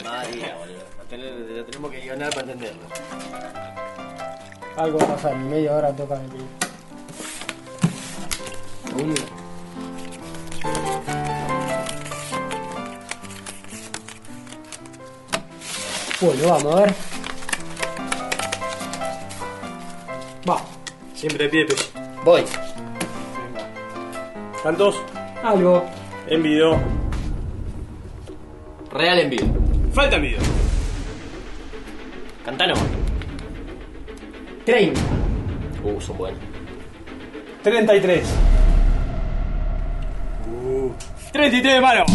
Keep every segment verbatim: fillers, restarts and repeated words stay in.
María, boludo. Lo tenemos que guionar para entenderlo. Algo va a pasar, en media hora toca el pie. Uno. Bueno, vamos a ver. Va. Siempre de pie, Pechi. Voy. ¿Tantos? Algo. En video. Real en vivo. Falta en video. Cantalo. treinta. Uh, son buenos. treinta y tres. Uh. treinta y tres de mano.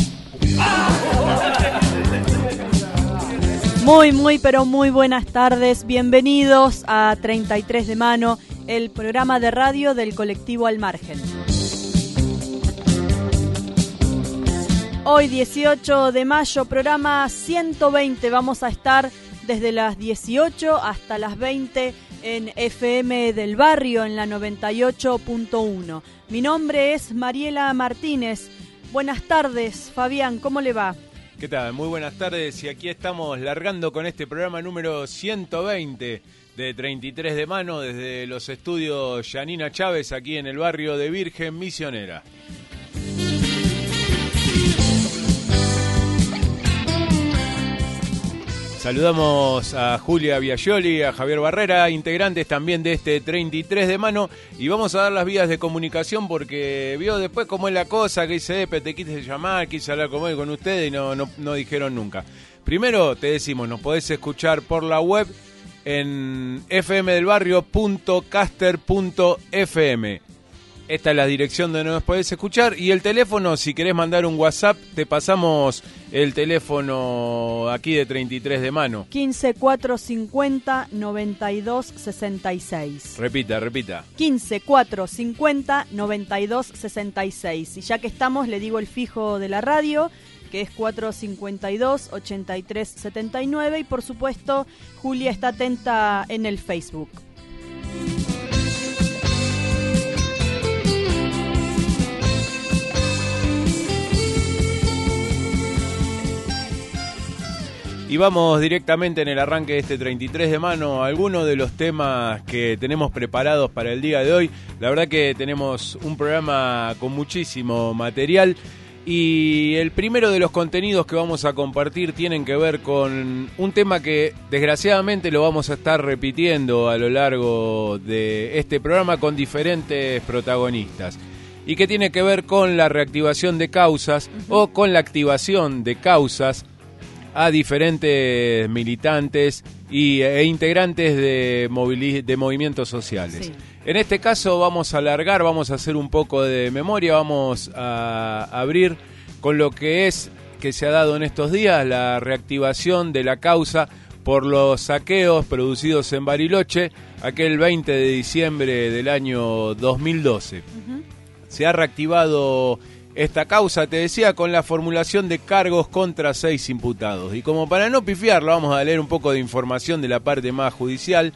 Muy, muy, pero muy buenas tardes. Bienvenidos a treinta y tres de mano, el programa de radio del colectivo Al Margen. Hoy, dieciocho de mayo, programa ciento veinte. Vamos a estar desde las dieciocho hasta las veinte en F M del Barrio, en la noventa y ocho punto uno. Mi nombre es Mariela Martínez. Buenas tardes, Fabián, ¿cómo le va? ¿Qué tal? Muy buenas tardes, y aquí estamos largando con este programa número ciento veinte de treinta y tres de mano desde los estudios Yanina Chávez, aquí en el barrio de Virgen Misionera. Saludamos a Julia Biagioli, a Javier Barrera, integrantes también de este treinta y tres de mano, y vamos a dar las vías de comunicación porque vio después cómo es la cosa, que dice Epe, te quise llamar, quise hablar con, con ustedes y no, no, no dijeron nunca. Primero te decimos, nos podés escuchar por la web en f m del barrio punto caster punto f m. Esta es la dirección donde nos podés escuchar, y el teléfono, si querés mandar un WhatsApp, te pasamos el teléfono aquí de treinta y tres de mano. quince cuatrocientos cincuenta noventa y dos sesenta y seis. Repita, repita. quince cuatrocientos cincuenta noventa y dos sesenta y seis. Y ya que estamos, le digo el fijo de la radio, que es cuatrocientos cincuenta y dos ochenta y tres setenta y nueve. Y por supuesto, Julia está atenta en el Facebook. Y vamos directamente en el arranque de este treinta y tres de mano a algunos de los temas que tenemos preparados para el día de hoy. La verdad que tenemos un programa con muchísimo material, y el primero de los contenidos que vamos a compartir tienen que ver con un tema que desgraciadamente lo vamos a estar repitiendo a lo largo de este programa con diferentes protagonistas, y que tiene que ver con la reactivación de causas o con la activación de causas a diferentes militantes y, e integrantes de, movili- de movimientos sociales. Sí. En este caso vamos a alargar, vamos a hacer un poco de memoria, vamos a abrir con lo que es, que se ha dado en estos días, la reactivación de la causa por los saqueos producidos en Bariloche aquel veinte de diciembre del año dos mil doce. Uh-huh. Se ha reactivado esta causa, te decía, con la formulación de cargos contra seis imputados. Y como para no pifiarlo, vamos a leer un poco de información de la parte más judicial.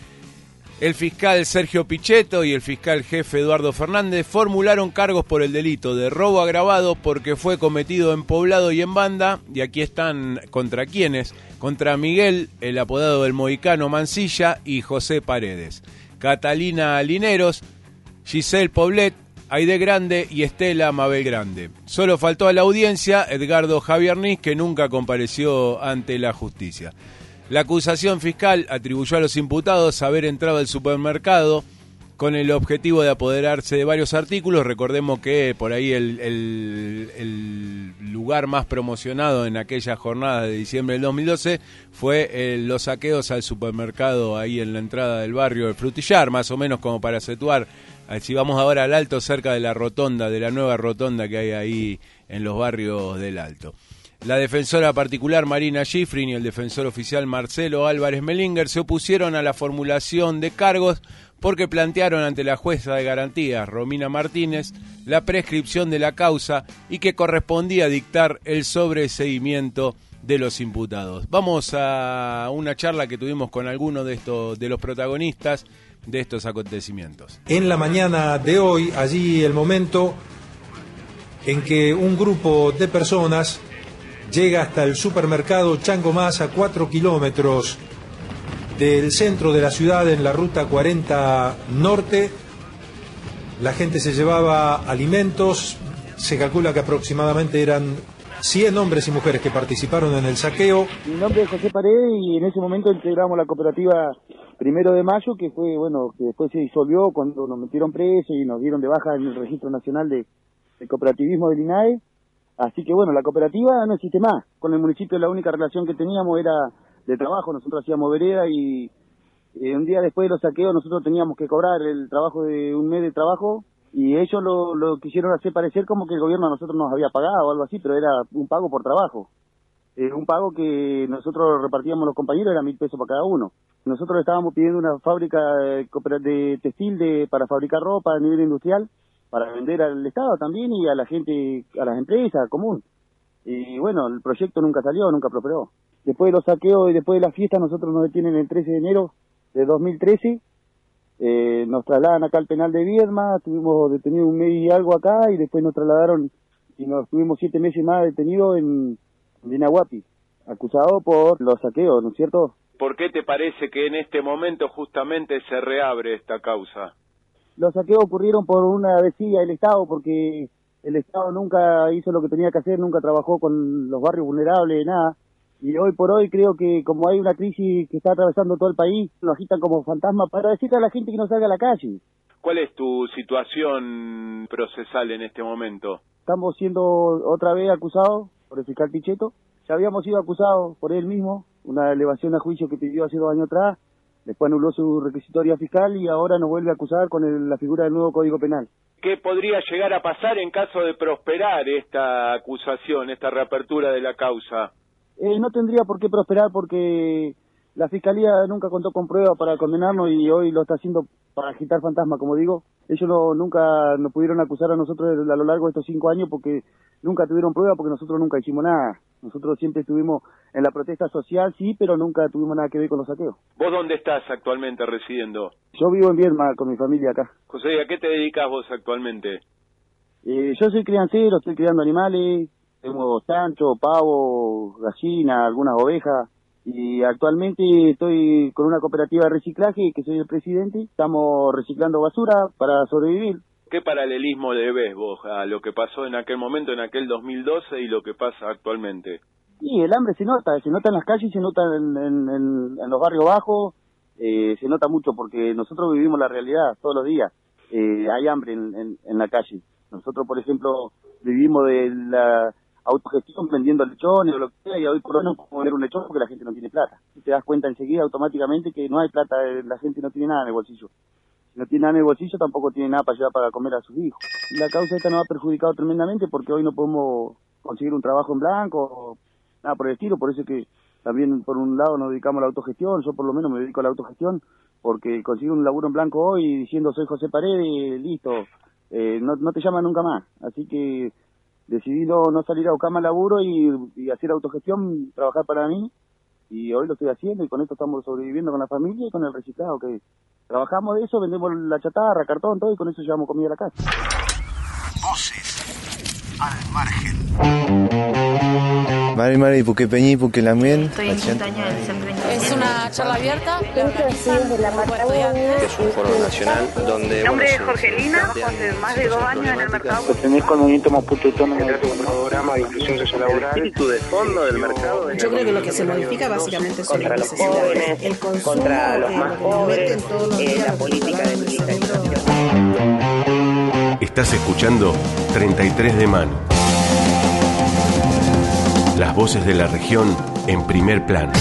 El fiscal Sergio Pichetto y el fiscal jefe Eduardo Fernández formularon cargos por el delito de robo agravado porque fue cometido en poblado y en banda. Y aquí están contra quiénes: contra Miguel, el apodado del Mohicano Mancilla, y José Paredes, Catalina Lineros, Giselle Poblet, Aide Grande y Estela Mabel Grande. Solo faltó a la audiencia Edgardo Javiernis, que nunca compareció ante la justicia. La acusación fiscal atribuyó a los imputados haber entrado al supermercado con el objetivo de apoderarse de varios artículos. Recordemos que por ahí el, el, el lugar más promocionado en aquella jornada de diciembre del dos mil doce fue eh, los saqueos al supermercado ahí en la entrada del barrio del Frutillar, más o menos como para situar. Si vamos ahora al Alto, cerca de la rotonda, de la nueva rotonda que hay ahí en los barrios del Alto. La defensora particular Marina Schifrin y el defensor oficial Marcelo Álvarez Melinger se opusieron a la formulación de cargos porque plantearon ante la jueza de garantías, Romina Martínez, la prescripción de la causa y que correspondía dictar el sobreseguimiento de los imputados. Vamos a una charla que tuvimos con algunos de estos de los protagonistas de estos acontecimientos. En la mañana de hoy, allí el momento en que un grupo de personas llega hasta el supermercado Chango Más, a cuatro kilómetros del centro de la ciudad, en la ruta cuarenta Norte. La gente se llevaba alimentos. Se calcula que aproximadamente eran cien hombres y mujeres que participaron en el saqueo. Mi nombre es José Paredes y en ese momento integramos la cooperativa Primero de Mayo, que fue, bueno, que después se disolvió cuando nos metieron presos y nos dieron de baja en el Registro Nacional de, de Cooperativismo del I N A E. Así que bueno, la cooperativa no existe más. Con el municipio la única relación que teníamos era de trabajo. Nosotros hacíamos vereda y eh, un día después de los saqueos nosotros teníamos que cobrar el trabajo de un mes de trabajo. Y ellos lo, lo quisieron hacer parecer como que el gobierno a nosotros nos había pagado o algo así, pero era un pago por trabajo. Eh, un pago que nosotros repartíamos los compañeros, era mil pesos para cada uno. Nosotros estábamos pidiendo una fábrica de, de textil de, para fabricar ropa a nivel industrial, para vender al Estado también y a la gente, a las empresas común. Y bueno, el proyecto nunca salió, nunca prosperó. Después de los saqueos y después de la fiesta, nosotros nos detienen el trece de enero de dos mil trece. Eh, nos trasladan acá al penal de Viedma, estuvimos detenidos un mes y algo acá y después nos trasladaron y nos tuvimos siete meses más detenidos en, en Inahuapi, acusados por los saqueos, ¿no es cierto? ¿Por qué te parece que en este momento justamente se reabre esta causa? Los saqueos ocurrieron por una desidia del Estado, porque el Estado nunca hizo lo que tenía que hacer, nunca trabajó con los barrios vulnerables, nada. Y hoy por hoy creo que como hay una crisis que está atravesando todo el país, nos agitan como fantasmas para decirle a la gente que no salga a la calle. ¿Cuál es tu situación procesal en este momento? Estamos siendo otra vez acusados por el fiscal Pichetto. Ya habíamos sido acusados por él mismo, una elevación a juicio que pidió hace dos años atrás, después anuló su requisitoria fiscal y ahora nos vuelve a acusar con el, la figura del nuevo Código Penal. ¿Qué podría llegar a pasar en caso de prosperar esta acusación, esta reapertura de la causa? Eh, no tendría por qué prosperar porque la Fiscalía nunca contó con pruebas para condenarnos y hoy lo está haciendo para agitar fantasmas, como digo. Ellos no, nunca nos pudieron acusar a nosotros a lo largo de estos cinco años porque nunca tuvieron pruebas, porque nosotros nunca hicimos nada. Nosotros siempre estuvimos en la protesta social, sí, pero nunca tuvimos nada que ver con los saqueos. ¿Vos dónde estás actualmente residiendo? Yo vivo en Viedma con mi familia acá. José, ¿a qué te dedicas vos actualmente? Eh, yo soy criancero, estoy criando animales. Tengo chancho, pavo, gallina, algunas ovejas y actualmente estoy con una cooperativa de reciclaje que soy el presidente. Estamos reciclando basura para sobrevivir. ¿Qué paralelismo le ves vos a lo que pasó en aquel momento, en aquel dos mil doce y lo que pasa actualmente? Sí, el hambre se nota, se nota en las calles, se nota en, en, en, en los barrios bajos, eh, se nota mucho porque nosotros vivimos la realidad todos los días. Eh, hay hambre en, en, en la calle. Nosotros, por ejemplo, vivimos de la autogestión vendiendo lechones o lo que sea, y hoy por hoy no podemos vender un lechón porque la gente no tiene plata. Y te das cuenta enseguida automáticamente que no hay plata, la gente no tiene nada en el bolsillo. Si no tiene nada en el bolsillo tampoco tiene nada para llevar para comer a sus hijos. La causa esta nos ha perjudicado tremendamente porque hoy no podemos conseguir un trabajo en blanco o nada por el estilo, por eso es que también por un lado nos dedicamos a la autogestión. Yo por lo menos me dedico a la autogestión porque conseguir un laburo en blanco hoy diciendo soy José Paredes, listo, eh, no, no te llaman nunca más. Así que decidí no, no salir a buscar más laburo y, y hacer autogestión, trabajar para mí, y hoy lo estoy haciendo y con esto estamos sobreviviendo con la familia y con el reciclado, que trabajamos de eso, vendemos la chatarra, cartón, todo, y con eso llevamos comida a la casa. Voces al margen. Mari Mari Puquepeñi Puquelamien. Estoy en Quintaña del Centro Internacional. Es una charla abierta que organizan de la estudiantes. Es un foro nacional donde... Mi nombre es Jorgelina, hace más de dos años en el mercado. Pertenezco al movimiento Maputo Autónomo. Se trata de un programa de inclusión sociolaboral. El espíritu de fondo del mercado. Yo creo que lo que se modifica básicamente son contra los jóvenes, el consumo, contra los eh, más pobres, eh, la política de militarización. Estás escuchando treinta y tres de mano. Las voces de la región en primer plano.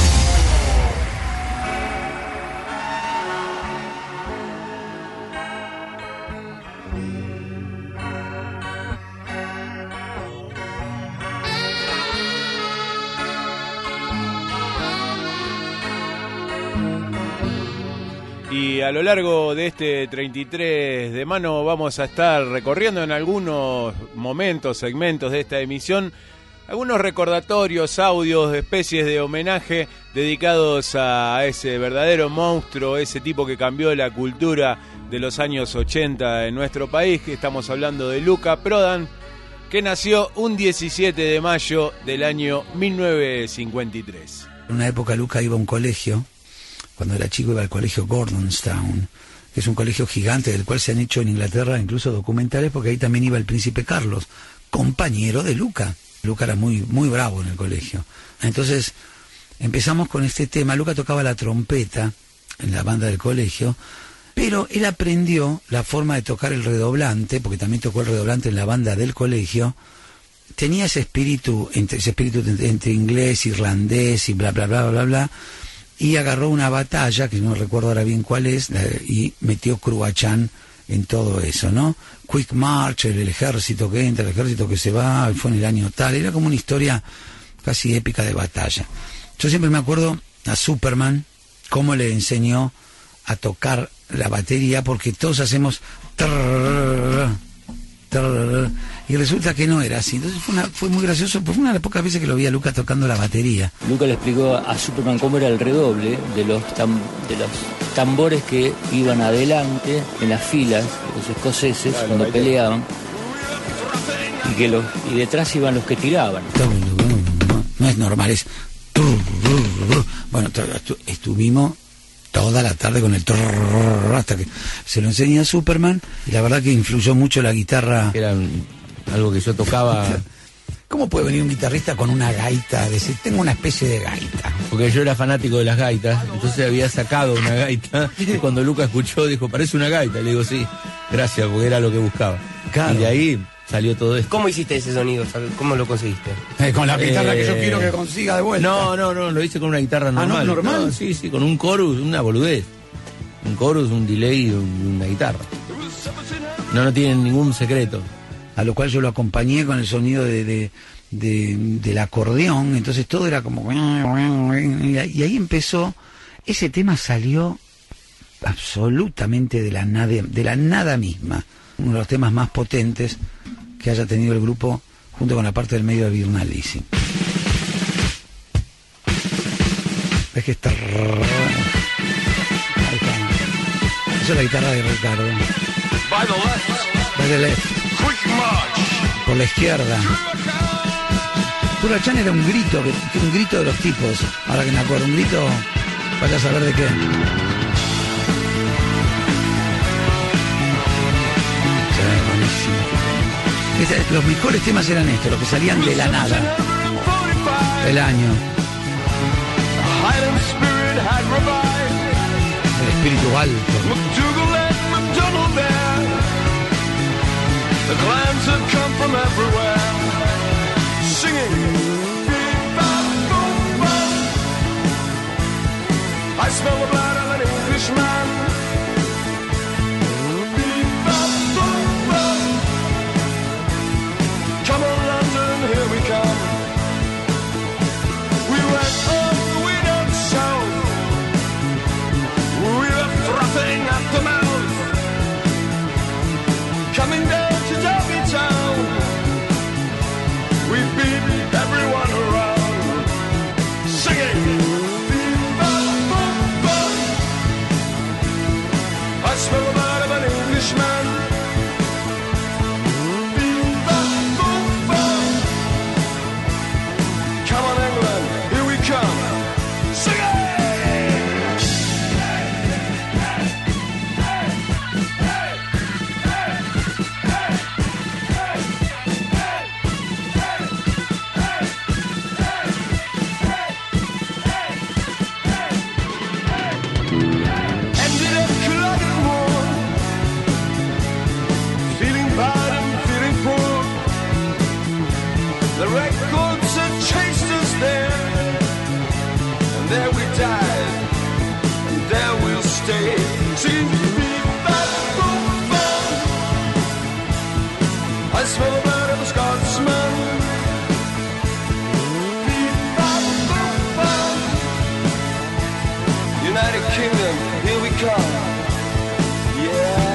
Y a lo largo de este treinta y tres de mano vamos a estar recorriendo en algunos momentos, segmentos de esta emisión, algunos recordatorios, audios, especies de homenaje dedicados a ese verdadero monstruo, ese tipo que cambió la cultura de los años ochenta en nuestro país, que estamos hablando de Luca Prodan. que nació un diecisiete de mayo del año mil novecientos cincuenta y tres. En una época Luca iba a un colegio, cuando era chico iba al colegio Gordonstown, que es un colegio gigante del cual se han hecho en Inglaterra incluso documentales, porque ahí también iba el príncipe Carlos, compañero de Luca. Luca era muy, muy bravo en el colegio. Entonces empezamos con este tema. Luca tocaba la trompeta en la banda del colegio, pero él aprendió la forma de tocar el redoblante, porque también tocó el redoblante en la banda del colegio. Tenía ese espíritu, entre, ese espíritu entre, entre inglés, irlandés y bla, bla, bla, bla, bla, y agarró una batalla, que no recuerdo ahora bien cuál es, y metió Cruachan en todo eso, ¿no? Quick March, el, el ejército que entra, el ejército que se va, fue en el año tal, era como una historia casi épica de batalla. Yo siempre me acuerdo a Superman, cómo le enseñó a tocar la batería, porque todos hacemos trrr, trrr, y resulta que no era así. Entonces fue, una, fue muy gracioso, porque fue una de las pocas veces que lo vi a Luca tocando la batería. Luca le explicó a Superman cómo era el redoble de los, tam, de los tambores que iban adelante en las filas de los escoceses claro, cuando peleaban, y que los y detrás iban los que tiraban. No es normal, es... Bueno, estuvimos toda la tarde con el trrr, hasta que se lo enseñé a Superman, y la verdad que influyó mucho la guitarra. Era algo que yo tocaba. ¿Cómo puede venir un guitarrista con una gaita? Decir, tengo una especie de gaita. Porque yo era fanático de las gaitas, entonces había sacado una gaita, y cuando Luca escuchó dijo, parece una gaita. Le digo, sí, gracias, porque era lo que buscaba. Claro. Y de ahí salió todo esto. ¿Cómo hiciste ese sonido? ¿Cómo lo conseguiste? Eh, con la guitarra eh, que yo quiero que consiga de vuelta. No, no, no, lo hice con una guitarra normal. ¿Ah, no, normal? No, sí, sí, con un chorus, una boludez. Un chorus, un delay y un, una guitarra. No, no tienen ningún secreto. A lo cual yo lo acompañé con el sonido de, de, de, del acordeón, entonces todo era como... Y ahí empezó, ese tema salió absolutamente de la nada, de la nada misma. Uno de los temas más potentes que haya tenido el grupo, junto con la parte del medio de Virnalisi. ¿Ves que está? Ahí está. Esa es la guitarra de Ricardo. By the left. By the left. Por la izquierda. Cruachan era un grito, un grito de los tipos. Ahora que me acuerdo, un grito, vaya a saber de qué. Este, los mejores temas eran estos, los que salían de la nada. El año. El espíritu alto. Come on, London, here we come. We went up, we don't south. We were frothing at the mouth. Coming down to Derby Town. We beat everyone around. Singing. I smell the blood of an Englishman. Come on, England, here we come. Sing it! Ended up Culloden War. Feeling bad and feeling poor. The records had chased us there, and there we died, and there we'll stay. See me back home. I smell the blood of a Scotsman. United Kingdom, here we come. Yeah.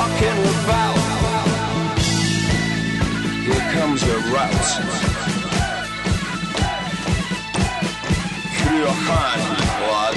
talking about. Here comes the route. Through your hand, lad.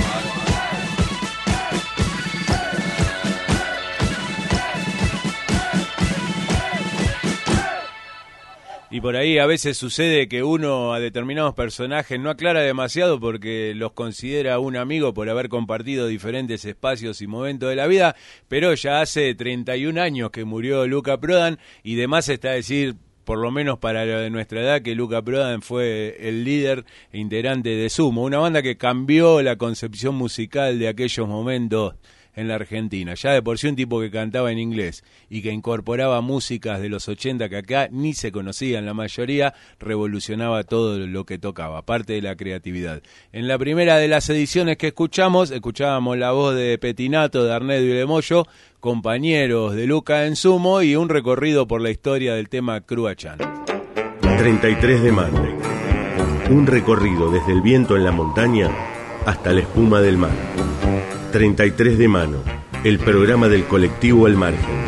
Y por ahí a veces sucede que uno a determinados personajes no aclara demasiado porque los considera un amigo por haber compartido diferentes espacios y momentos de la vida, pero ya hace treinta y un años que murió Luca Prodan y demás está decir, por lo menos para lo de nuestra edad, que Luca Prodan fue el líder e integrante de Sumo, una banda que cambió la concepción musical de aquellos momentos en la Argentina. Ya de por sí un tipo que cantaba en inglés y que incorporaba músicas de los ochenta que acá ni se conocían la mayoría, revolucionaba todo lo que tocaba, parte de la creatividad. En la primera de las ediciones que escuchamos, escuchábamos la voz de Petinato, de Arnedo y de Moyo, compañeros de Luca en Sumo, y un recorrido por la historia del tema Cruachan. treinta y tres de mano. Un recorrido desde el viento en la montaña hasta la espuma del mar. treinta y tres de mano, el programa del colectivo Al Margen.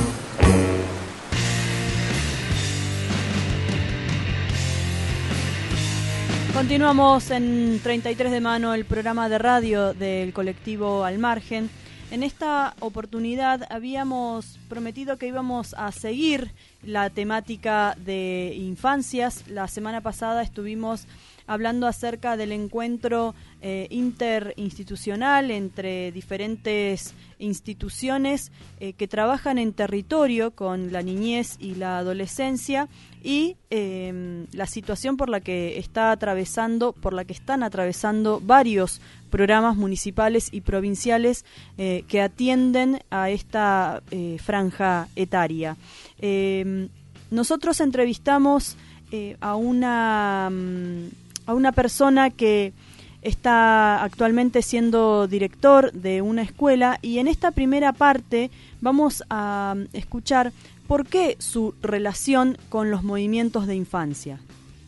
Continuamos en treinta y tres de mano, el programa de radio del colectivo Al Margen. En esta oportunidad habíamos prometido que íbamos a seguir la temática de infancias. La semana pasada estuvimos hablando acerca del encuentro eh, interinstitucional entre diferentes instituciones eh, que trabajan en territorio con la niñez y la adolescencia y eh, la situación por la que está atravesando, por la que están atravesando varios programas municipales y provinciales eh, que atienden a esta eh, franja etaria. Eh, nosotros entrevistamos eh, a una a una persona que está actualmente siendo director de una escuela y en esta primera parte vamos a escuchar por qué su relación con los movimientos de infancia.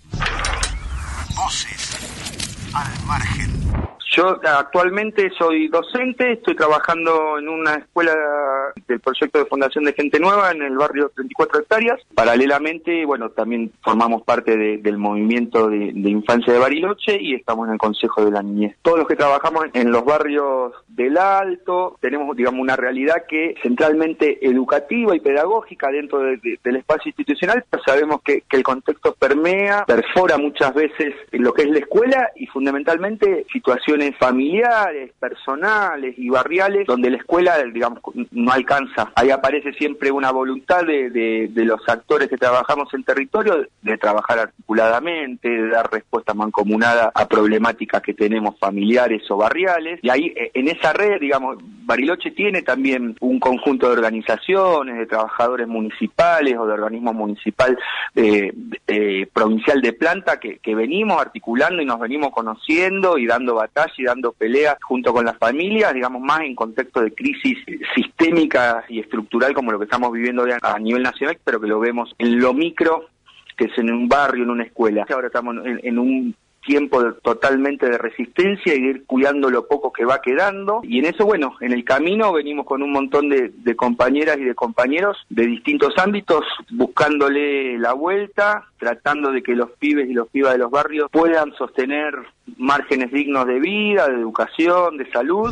Voces al margen. Yo actualmente soy docente, estoy trabajando en una escuela del proyecto de Fundación de Gente Nueva en el barrio treinta y cuatro hectáreas. Paralelamente, bueno, también formamos parte de, del movimiento de, de infancia de Bariloche y estamos en el Consejo de la Niñez. Todos los que trabajamos en los barrios del Alto tenemos, digamos, una realidad que es centralmente educativa y pedagógica dentro de, de, del espacio institucional, pero sabemos que, que el contexto permea, perfora muchas veces lo que es la escuela y fundamentalmente situaciones familiares, personales y barriales donde la escuela, digamos, no alcanza. Ahí aparece siempre una voluntad de, de, de los actores que trabajamos en territorio de trabajar articuladamente, de dar respuesta mancomunada a problemáticas que tenemos familiares o barriales. Y ahí, en esa red, digamos, Bariloche tiene también un conjunto de organizaciones, de trabajadores municipales o de organismos municipal eh, eh, provincial de planta que, que venimos articulando y nos venimos conociendo y dando batalla y dando pelea junto con las familias, digamos, más en contexto de crisis sistémica y estructural como lo que estamos viviendo hoy a nivel nacional, pero que lo vemos en lo micro, que es en un barrio, en una escuela. Ahora estamos en, en un tiempo de, totalmente de resistencia y de ir cuidando lo poco que va quedando, y en eso, bueno, en el camino venimos con un montón de, de compañeras y de compañeros de distintos ámbitos, buscándole la vuelta, tratando de que los pibes y los pibas de los barrios puedan sostener márgenes dignos de vida, de educación, de salud.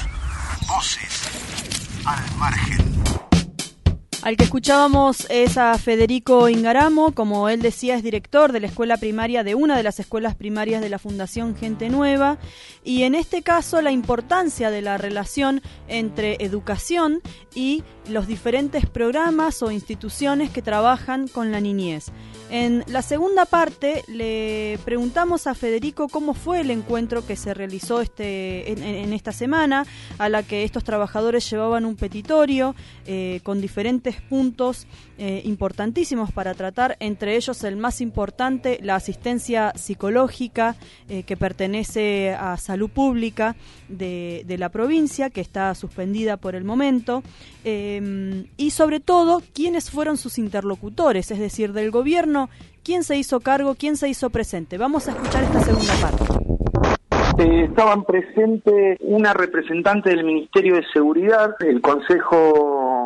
Voces al margen. Al que escuchábamos es a Federico Ingaramo, como él decía, es director de la escuela primaria, de una de las escuelas primarias de la Fundación Gente Nueva, y en este caso la importancia de la relación entre educación y los diferentes programas o instituciones que trabajan con la niñez. En la segunda parte le preguntamos a Federico cómo fue el encuentro que se realizó este en, en esta semana, a la que estos trabajadores llevaban un petitorio eh, con diferentes puntos eh, importantísimos para tratar, entre ellos el más importante, la asistencia psicológica eh, que pertenece a Salud Pública de, de la provincia, que está suspendida por el momento, eh, y sobre todo quiénes fueron sus interlocutores, es decir, del gobierno, quién se hizo cargo, quién se hizo presente. Vamos a escuchar esta segunda parte. Eh, estaban presentes una representante del Ministerio de Seguridad, el Consejo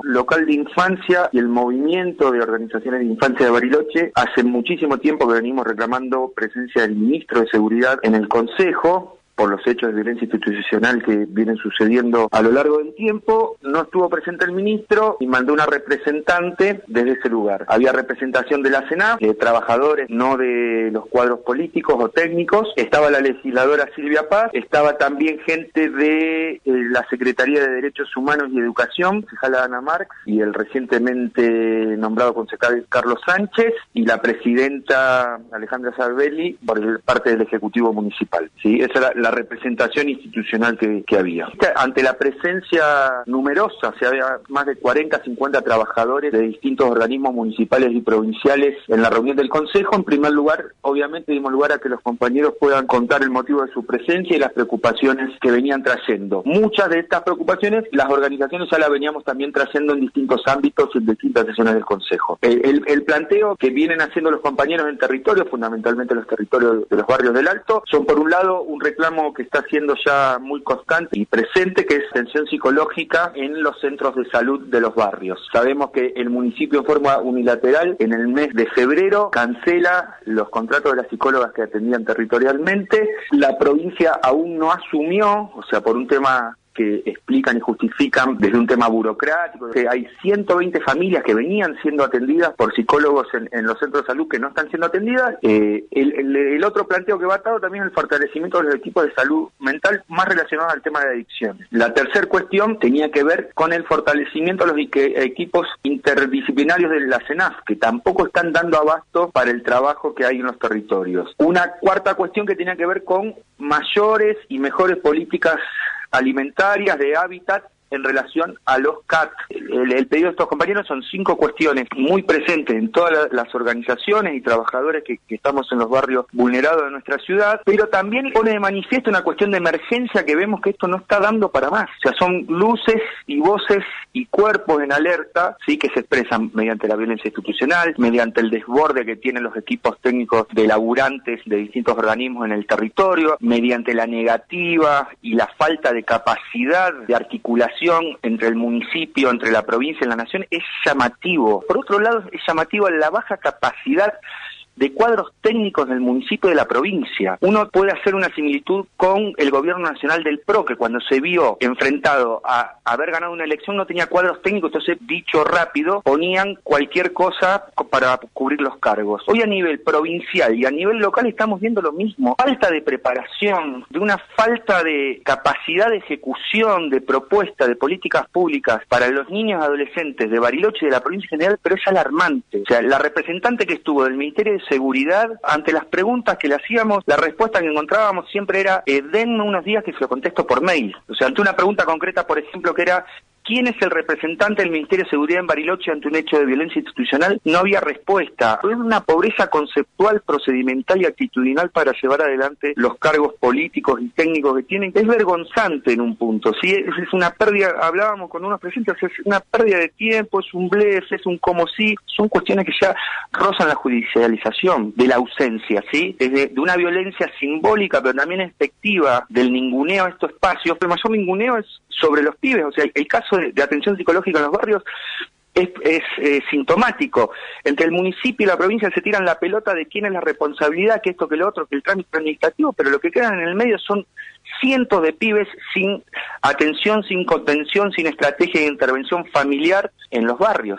local de infancia y el movimiento de organizaciones de infancia de Bariloche, hace muchísimo tiempo que venimos reclamando presencia del ministro de Seguridad en el Consejo, por los hechos de violencia institucional que vienen sucediendo a lo largo del tiempo. No estuvo presente el ministro y mandó una representante desde ese lugar. Había representación de la SENAF, de trabajadores, no de los cuadros políticos o técnicos. Estaba la legisladora Silvia Paz, estaba también gente de eh, la Secretaría de Derechos Humanos y Educación, concejala Ana Marx, y el recientemente nombrado concejal Carlos Sánchez, y la presidenta Alejandra Sabelli por el, parte del Ejecutivo Municipal. ¿Sí? Esa era la representación institucional que, que había. Ante la presencia numerosa, o sea, había más de cuarenta, cincuenta trabajadores de distintos organismos municipales y provinciales en la reunión del Consejo. En primer lugar, obviamente dimos lugar a que los compañeros puedan contar el motivo de su presencia y las preocupaciones que venían trayendo. Muchas de estas preocupaciones, las organizaciones ya las veníamos también trayendo en distintos ámbitos y en distintas sesiones del Consejo. El, el, el planteo que vienen haciendo los compañeros en territorio, fundamentalmente los territorios de los barrios del Alto, son por un lado un reclamo que está siendo ya muy constante y presente, que es atención psicológica en los centros de salud de los barrios. Sabemos que el municipio en forma unilateral en el mes de febrero cancela los contratos de las psicólogas que atendían territorialmente. La provincia aún no asumió, o sea, por un tema que explican y justifican desde un tema burocrático, que hay ciento veinte familias que venían siendo atendidas por psicólogos en, en los centros de salud que no están siendo atendidas. Eh, el, el, el otro planteo que va atado también es el fortalecimiento de los equipos de salud mental más relacionados al tema de adicciones. La tercera cuestión tenía que ver con el fortalecimiento de los equipos interdisciplinarios de la SENAF, que tampoco están dando abasto para el trabajo que hay en los territorios. Una cuarta cuestión que tenía que ver con mayores y mejores políticas alimentarias, de hábitat, en relación a los C A T. El, el pedido de estos compañeros son cinco cuestiones muy presentes en todas la, las organizaciones y trabajadores que, que estamos en los barrios vulnerados de nuestra ciudad, pero también pone de manifiesto una cuestión de emergencia que vemos que esto no está dando para más. O sea, son luces y voces y cuerpos en alerta, sí, que se expresan mediante la violencia institucional, mediante el desborde que tienen los equipos técnicos de laburantes de distintos organismos en el territorio, mediante la negativa y la falta de capacidad de articulación entre el municipio, entre la provincia y la nación. Es llamativo. Por otro lado, es llamativo la baja capacidad de cuadros técnicos del municipio y de la provincia. Uno puede hacer una similitud con el gobierno nacional del P R O, que cuando se vio enfrentado a haber ganado una elección no tenía cuadros técnicos, entonces, dicho rápido, ponían cualquier cosa para cubrir los cargos. Hoy a nivel provincial y a nivel local estamos viendo lo mismo. Falta de preparación, de una falta de capacidad de ejecución, de propuesta de políticas públicas para los niños y adolescentes de Bariloche y de la provincia en general, pero es alarmante. O sea, la representante que estuvo del Ministerio de Seguridad, ante las preguntas que le hacíamos, la respuesta que encontrábamos siempre era, eh, denme unos días que se lo contesto por mail. O sea, ante una pregunta concreta, por ejemplo, que era, ¿quién es el representante del Ministerio de Seguridad en Bariloche ante un hecho de violencia institucional? No había respuesta. Es una pobreza conceptual, procedimental y actitudinal para llevar adelante los cargos políticos y técnicos que tienen. Es vergonzante en un punto, ¿sí? Es una pérdida, hablábamos con unos presentes, es una pérdida de tiempo, es un blef, es un como si, son cuestiones que ya rozan la judicialización de la ausencia, ¿sí? Desde de una violencia simbólica, pero también efectiva, del ninguneo a estos espacios. El mayor ninguneo es sobre los pibes, o sea, el, el caso De, de atención psicológica en los barrios es, es eh, sintomático. Entre el municipio y la provincia se tiran la pelota de quién es la responsabilidad, que esto, que lo otro, que el trámite administrativo, pero lo que quedan en el medio son cientos de pibes sin atención, sin contención, sin estrategia de intervención familiar en los barrios.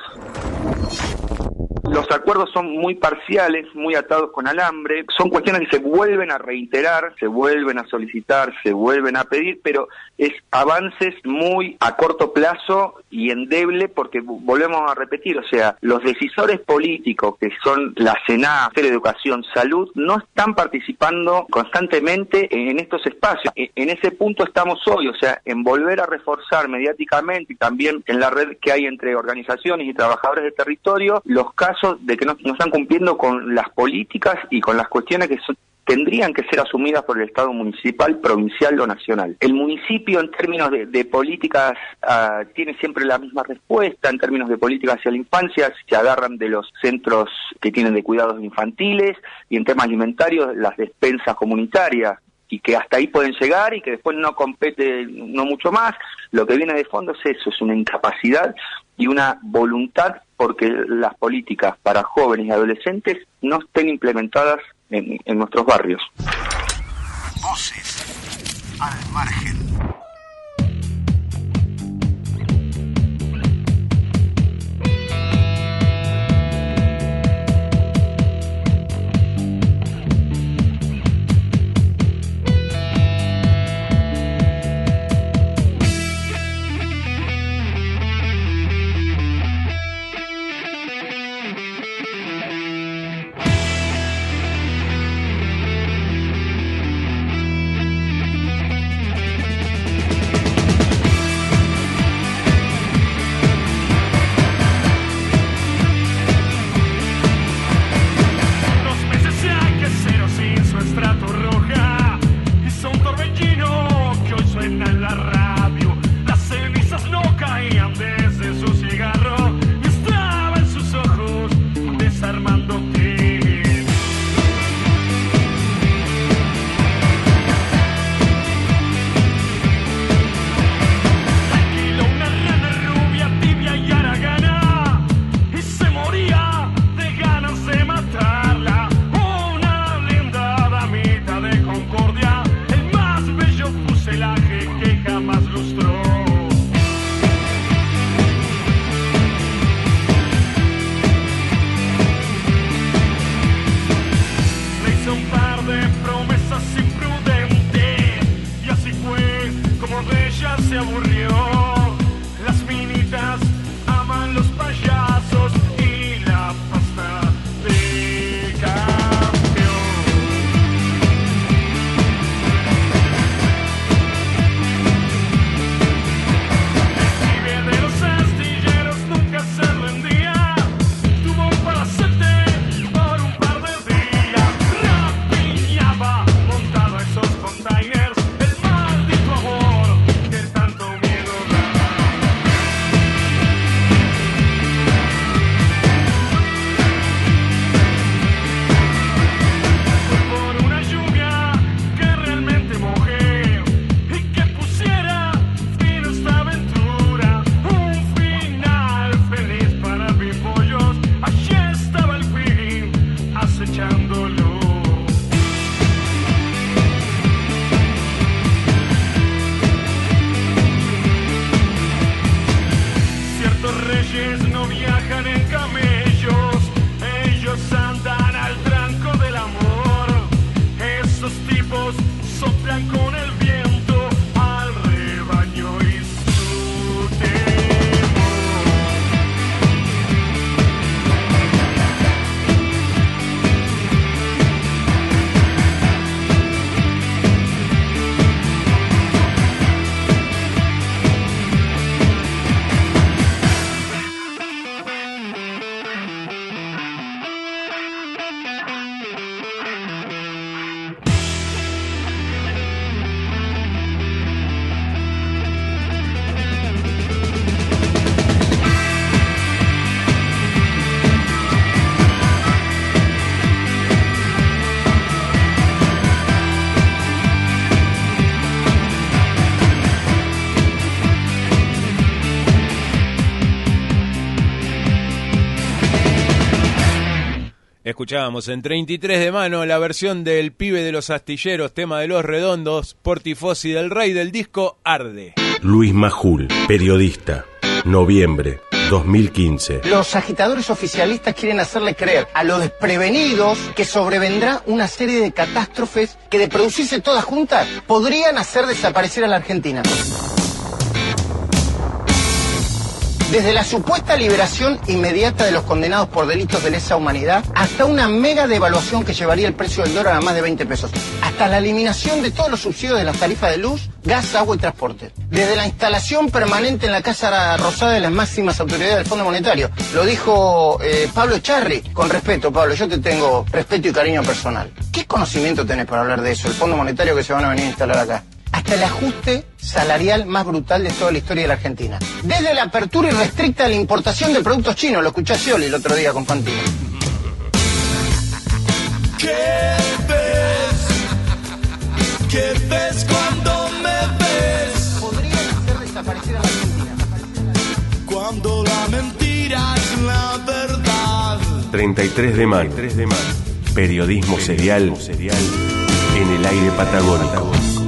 Los acuerdos son muy parciales, muy atados con alambre, son cuestiones que se vuelven a reiterar, se vuelven a solicitar, se vuelven a pedir, pero es avances muy a corto plazo y endeble, porque volvemos a repetir, o sea, los decisores políticos, que son la SENAF, Ministerio de Educación, Salud, no están participando constantemente en estos espacios. En ese punto estamos hoy, o sea, en volver a reforzar mediáticamente y también en la red que hay entre organizaciones y trabajadores del territorio, los casos de que no, no están cumpliendo con las políticas y con las cuestiones que son, tendrían que ser asumidas por el Estado municipal, provincial o nacional. El municipio, en términos de, de políticas, uh, tiene siempre la misma respuesta. En términos de políticas hacia la infancia, se agarran de los centros que tienen de cuidados infantiles, y en temas alimentarios, las despensas comunitarias, y que hasta ahí pueden llegar y que después no compete no mucho más. Lo que viene de fondo es eso, es una incapacidad y una voluntad porque las políticas para jóvenes y adolescentes no estén implementadas en, en nuestros barrios. Voces al margen. Escuchábamos en treinta y tres de mano la versión del Pibe de los Astilleros, tema de Los Redondos, por Tifosi del Rey, del disco Arde. Luis Majul, periodista, noviembre dos mil quince. Los agitadores oficialistas quieren hacerle creer a los desprevenidos que sobrevendrá una serie de catástrofes que, de producirse todas juntas, podrían hacer desaparecer a la Argentina. Desde la supuesta liberación inmediata de los condenados por delitos de lesa humanidad hasta una mega devaluación que llevaría el precio del dólar a más de veinte pesos, hasta la eliminación de todos los subsidios de las tarifas de luz, gas, agua y transporte. Desde la instalación permanente en la Casa Rosada de las máximas autoridades del Fondo Monetario. Lo dijo eh, Pablo Echarri. Con respeto, Pablo, yo te tengo respeto y cariño personal. ¿Qué conocimiento tenés para hablar de eso? El Fondo Monetario que se van a venir a instalar acá. Hasta el ajuste salarial más brutal de toda la historia de la Argentina. Desde la apertura irrestricta de la importación de productos chinos. Lo escuché a Scioli el otro día con Fantino. ¿Qué ves? ¿Qué ves cuando me ves? Podrían hacer desaparecer a la Argentina. cuando la mentira es la verdad. treinta y tres de mano. Periodismo serial en el aire patagónico.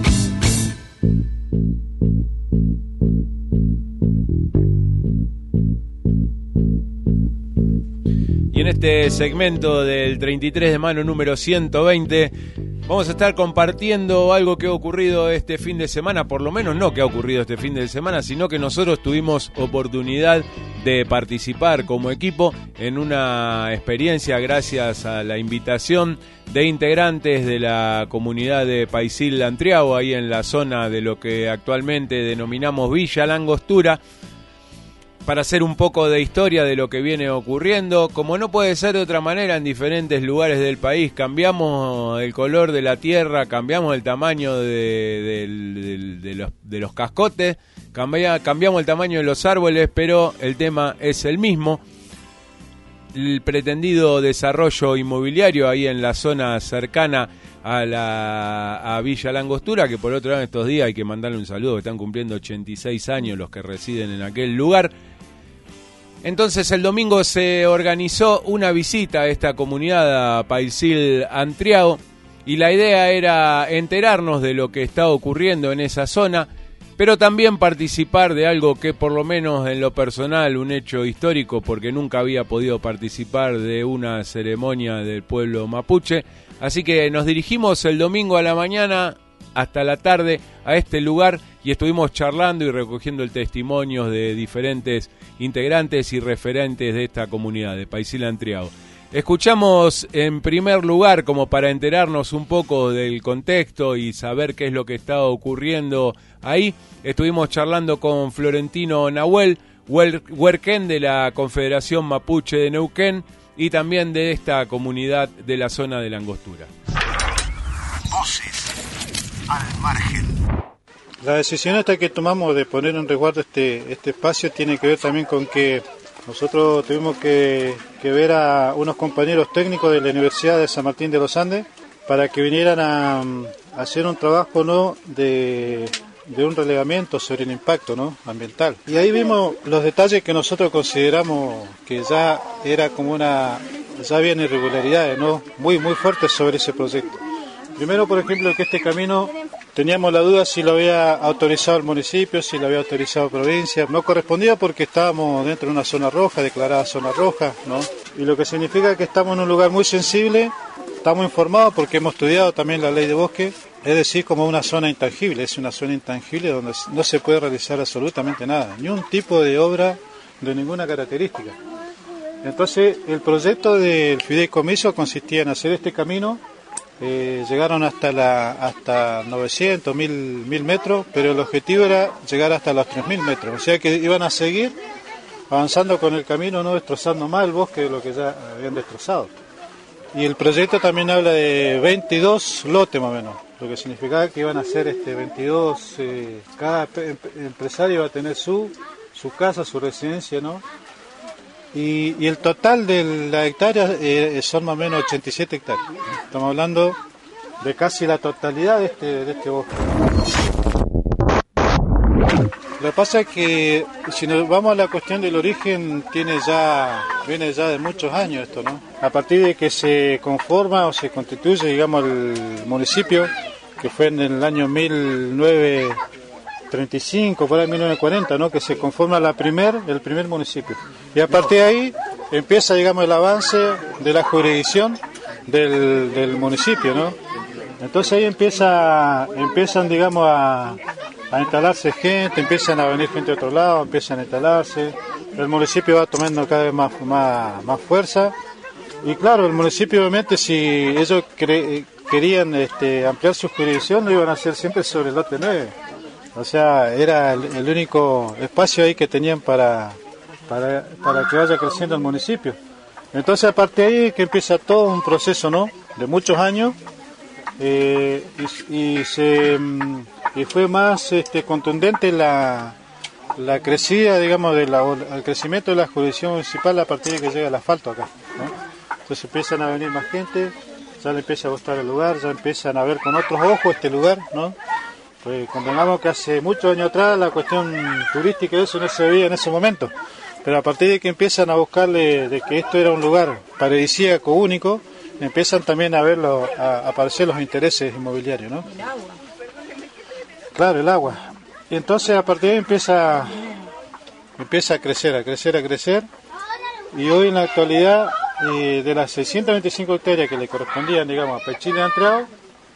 Y en este segmento del treinta y tres de mano número ciento veinte vamos a estar compartiendo algo que ha ocurrido este fin de semana, por lo menos no que ha ocurrido este fin de semana, sino que nosotros tuvimos oportunidad de participar como equipo en una experiencia gracias a la invitación de integrantes de la comunidad de Paisil Lantriao, ahí en la zona de lo que actualmente denominamos Villa La Angostura, para hacer un poco de historia de lo que viene ocurriendo. Como no puede ser de otra manera, en diferentes lugares del país cambiamos el color de la tierra, cambiamos el tamaño de, de, de, de, los, de los cascotes, cambia, cambiamos el tamaño de los árboles, pero el tema es el mismo. El pretendido desarrollo inmobiliario ahí en la zona cercana a la a Villa La Angostura, que por otro lado estos días hay que mandarle un saludo, que están cumpliendo ochenta y seis años los que residen en aquel lugar. Entonces el domingo se organizó una visita a esta comunidad, a Paisil Lantriao, y la idea era enterarnos de lo que está ocurriendo en esa zona, pero también participar de algo que por lo menos en lo personal, un hecho histórico, porque nunca había podido participar de una ceremonia del pueblo mapuche. Así que nos dirigimos el domingo a la mañana hasta la tarde a este lugar y estuvimos charlando y recogiendo el testimonio de diferentes integrantes y referentes de esta comunidad de Paisil Lantriao. Escuchamos en primer lugar, como para enterarnos un poco del contexto y saber qué es lo que está ocurriendo ahí, estuvimos charlando con Florentino Nahuel, huerquén de la Confederación Mapuche de Neuquén y también de esta comunidad de la zona de La Angostura. Voces al margen. La decisión esta que tomamos de poner en resguardo este, este espacio tiene que ver también con que nosotros tuvimos que, que ver a unos compañeros técnicos de la Universidad de San Martín de los Andes para que vinieran a, a hacer un trabajo, ¿no?, de, de un relevamiento sobre el impacto, ¿no?, ambiental. Y ahí vimos los detalles que nosotros consideramos que ya era como una, ya habían irregularidades, ¿no?, muy muy fuertes sobre ese proyecto. Primero, por ejemplo, que este camino teníamos la duda si lo había autorizado el municipio, si lo había autorizado provincia. No correspondía porque estábamos dentro de una zona roja, declarada zona roja, ¿no? Y lo que significa que estamos en un lugar muy sensible, estamos informados porque hemos estudiado también la ley de bosque, es decir, como una zona intangible, es una zona intangible donde no se puede realizar absolutamente nada, ni un tipo de obra de ninguna característica. Entonces, el proyecto del fideicomiso consistía en hacer este camino. Eh, llegaron hasta la hasta novecientos, mil metros, pero el objetivo era llegar hasta los tres mil metros, o sea que iban a seguir avanzando con el camino, no destrozando más el bosque de lo que ya habían destrozado. Y el proyecto también habla de veintidós lotes más o menos, lo que significaba que iban a ser este veintidós, eh, cada empresario iba a tener su su casa, su residencia, ¿no? Y, y el total de la hectárea eh, son más o menos ochenta y siete hectáreas. Estamos hablando de casi la totalidad de este, de este bosque. Lo que pasa es que si nos vamos a la cuestión del origen, tiene ya viene ya de muchos años esto, ¿no? A partir de que se conforma o se constituye, digamos, el municipio, que fue en el año mil novecientos treinta y cinco, por ahí mil novecientos cuarenta, ¿no?, que se conforma la primer, el primer municipio. Y a partir de ahí empieza, digamos, el avance de la jurisdicción del, del municipio, ¿no? Entonces ahí empieza, empiezan, digamos, a, a instalarse gente, empiezan a venir gente de otro lado, empiezan a instalarse, el municipio va tomando cada vez más, más, más fuerza. Y claro, el municipio, obviamente, si ellos cre, querían este, ampliar su jurisdicción, lo iban a hacer siempre sobre el lote nueve. O sea, era el, el único espacio ahí que tenían para, para, para que vaya creciendo el municipio. Entonces, a partir de ahí que empieza todo un proceso, ¿no?, de muchos años, eh, y, y, se, y fue más este, contundente la, la crecida, digamos, de la, el crecimiento de la jurisdicción municipal a partir de que llega el asfalto acá, ¿no? Entonces empiezan a venir más gente, ya le empieza a gustar el lugar, ya empiezan a ver con otros ojos este lugar, ¿no? Pues convengamos que hace muchos años atrás la cuestión turística y eso no se veía en ese momento. pero a partir de que empiezan a buscarle de que esto era un lugar paradisíaco único, empiezan también a verlo, a, a aparecer los intereses inmobiliarios, ¿no? El agua. Claro, el agua. Y entonces a partir de ahí empieza, empieza a crecer, a crecer, a crecer. Y hoy en la actualidad, eh, de las seiscientas veinticinco hectáreas que le correspondían, digamos, a Pachín y Entreado,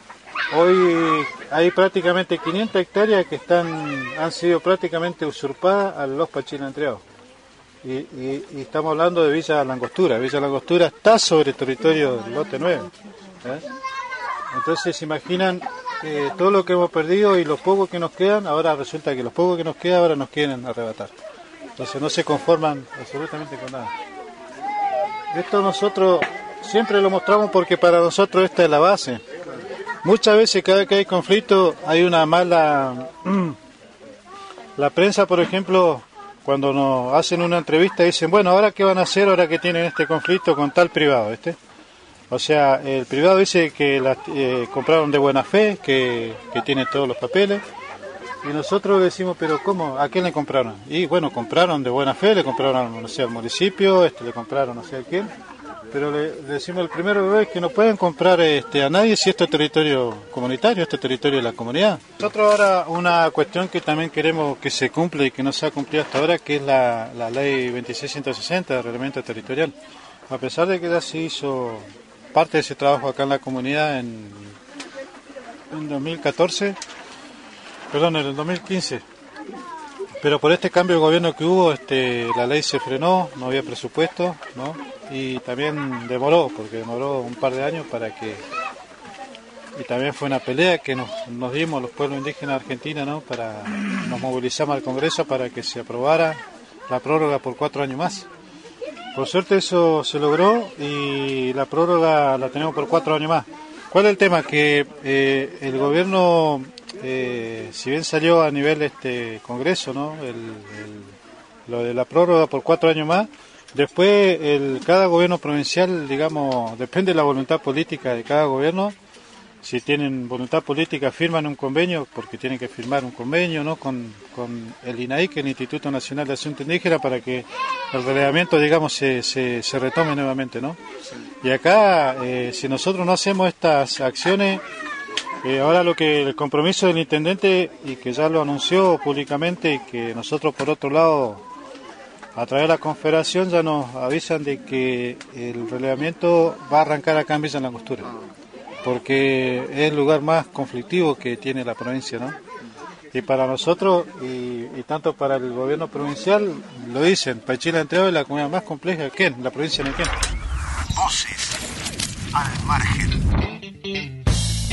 hoy hay prácticamente quinientas hectáreas que están han sido prácticamente usurpadas a los Pachín Entreados. Y, y, y estamos hablando de Villa Langostura. Villa Langostura está sobre el territorio del lote nueve. ¿eh? Entonces se imaginan eh, todo lo que hemos perdido y los pocos que nos quedan, ahora resulta que los pocos que nos quedan ahora nos quieren arrebatar. Entonces no se conforman absolutamente con nada. Esto nosotros siempre lo mostramos porque para nosotros esta es la base. Muchas veces cada vez que hay conflicto hay una mala... La prensa, por ejemplo, cuando nos hacen una entrevista dicen, bueno, ¿ahora qué van a hacer ahora que tienen este conflicto con tal privado? ¿este? O sea, el privado dice que la, eh, compraron de buena fe, que, que tiene todos los papeles. Y nosotros decimos, pero ¿cómo? ¿A quién le compraron? Y bueno, compraron de buena fe, le compraron, no sé, al municipio, este, le compraron no sé a quién. Pero le, le decimos, el primero es que no pueden comprar este, a nadie si esto es territorio comunitario, esto es territorio de la comunidad. Nosotros ahora una cuestión que también queremos que se cumpla y que no se ha cumplido hasta ahora, que es la, la ley veintiséis ciento sesenta del reglamento territorial. A pesar de que ya se hizo parte de ese trabajo acá en la comunidad en, en dos mil catorce, perdón, en el dos mil quince, pero por este cambio de gobierno que hubo, este, la ley se frenó, no había presupuesto, ¿no? Y también demoró, porque demoró un par de años para que... Y también fue una pelea que nos, nos dimos los pueblos indígenas argentinos, ¿no? Para, nos movilizamos al Congreso para que se aprobara la prórroga por cuatro años más. Por suerte eso se logró y la prórroga la tenemos por cuatro años más. ¿Cuál es el tema? Que eh, el gobierno, eh, si bien salió a nivel este Congreso, ¿no? El, el, lo de la prórroga por cuatro años más, después el, cada gobierno provincial, digamos, depende de la voluntad política de cada gobierno. Si tienen voluntad política, firman un convenio, porque tienen que firmar un convenio, ¿no? con, con el I N A I, que es el Instituto Nacional de Asuntos Indígenas, para que el relevamiento, digamos, se, se, se retome nuevamente, ¿no? Y acá, eh, si nosotros no hacemos estas acciones, eh, ahora lo que el compromiso del intendente, y que ya lo anunció públicamente, y que nosotros por otro lado, a través de la confederación, ya nos avisan de que el relevamiento va a arrancar acá en Villa Langostura, porque es el lugar más conflictivo que tiene la provincia, ¿no? Y para nosotros, y, y tanto para el gobierno provincial, lo dicen, Pachín y Entreado es la comunidad más compleja de Quén, la provincia de Quén. Voces al margen.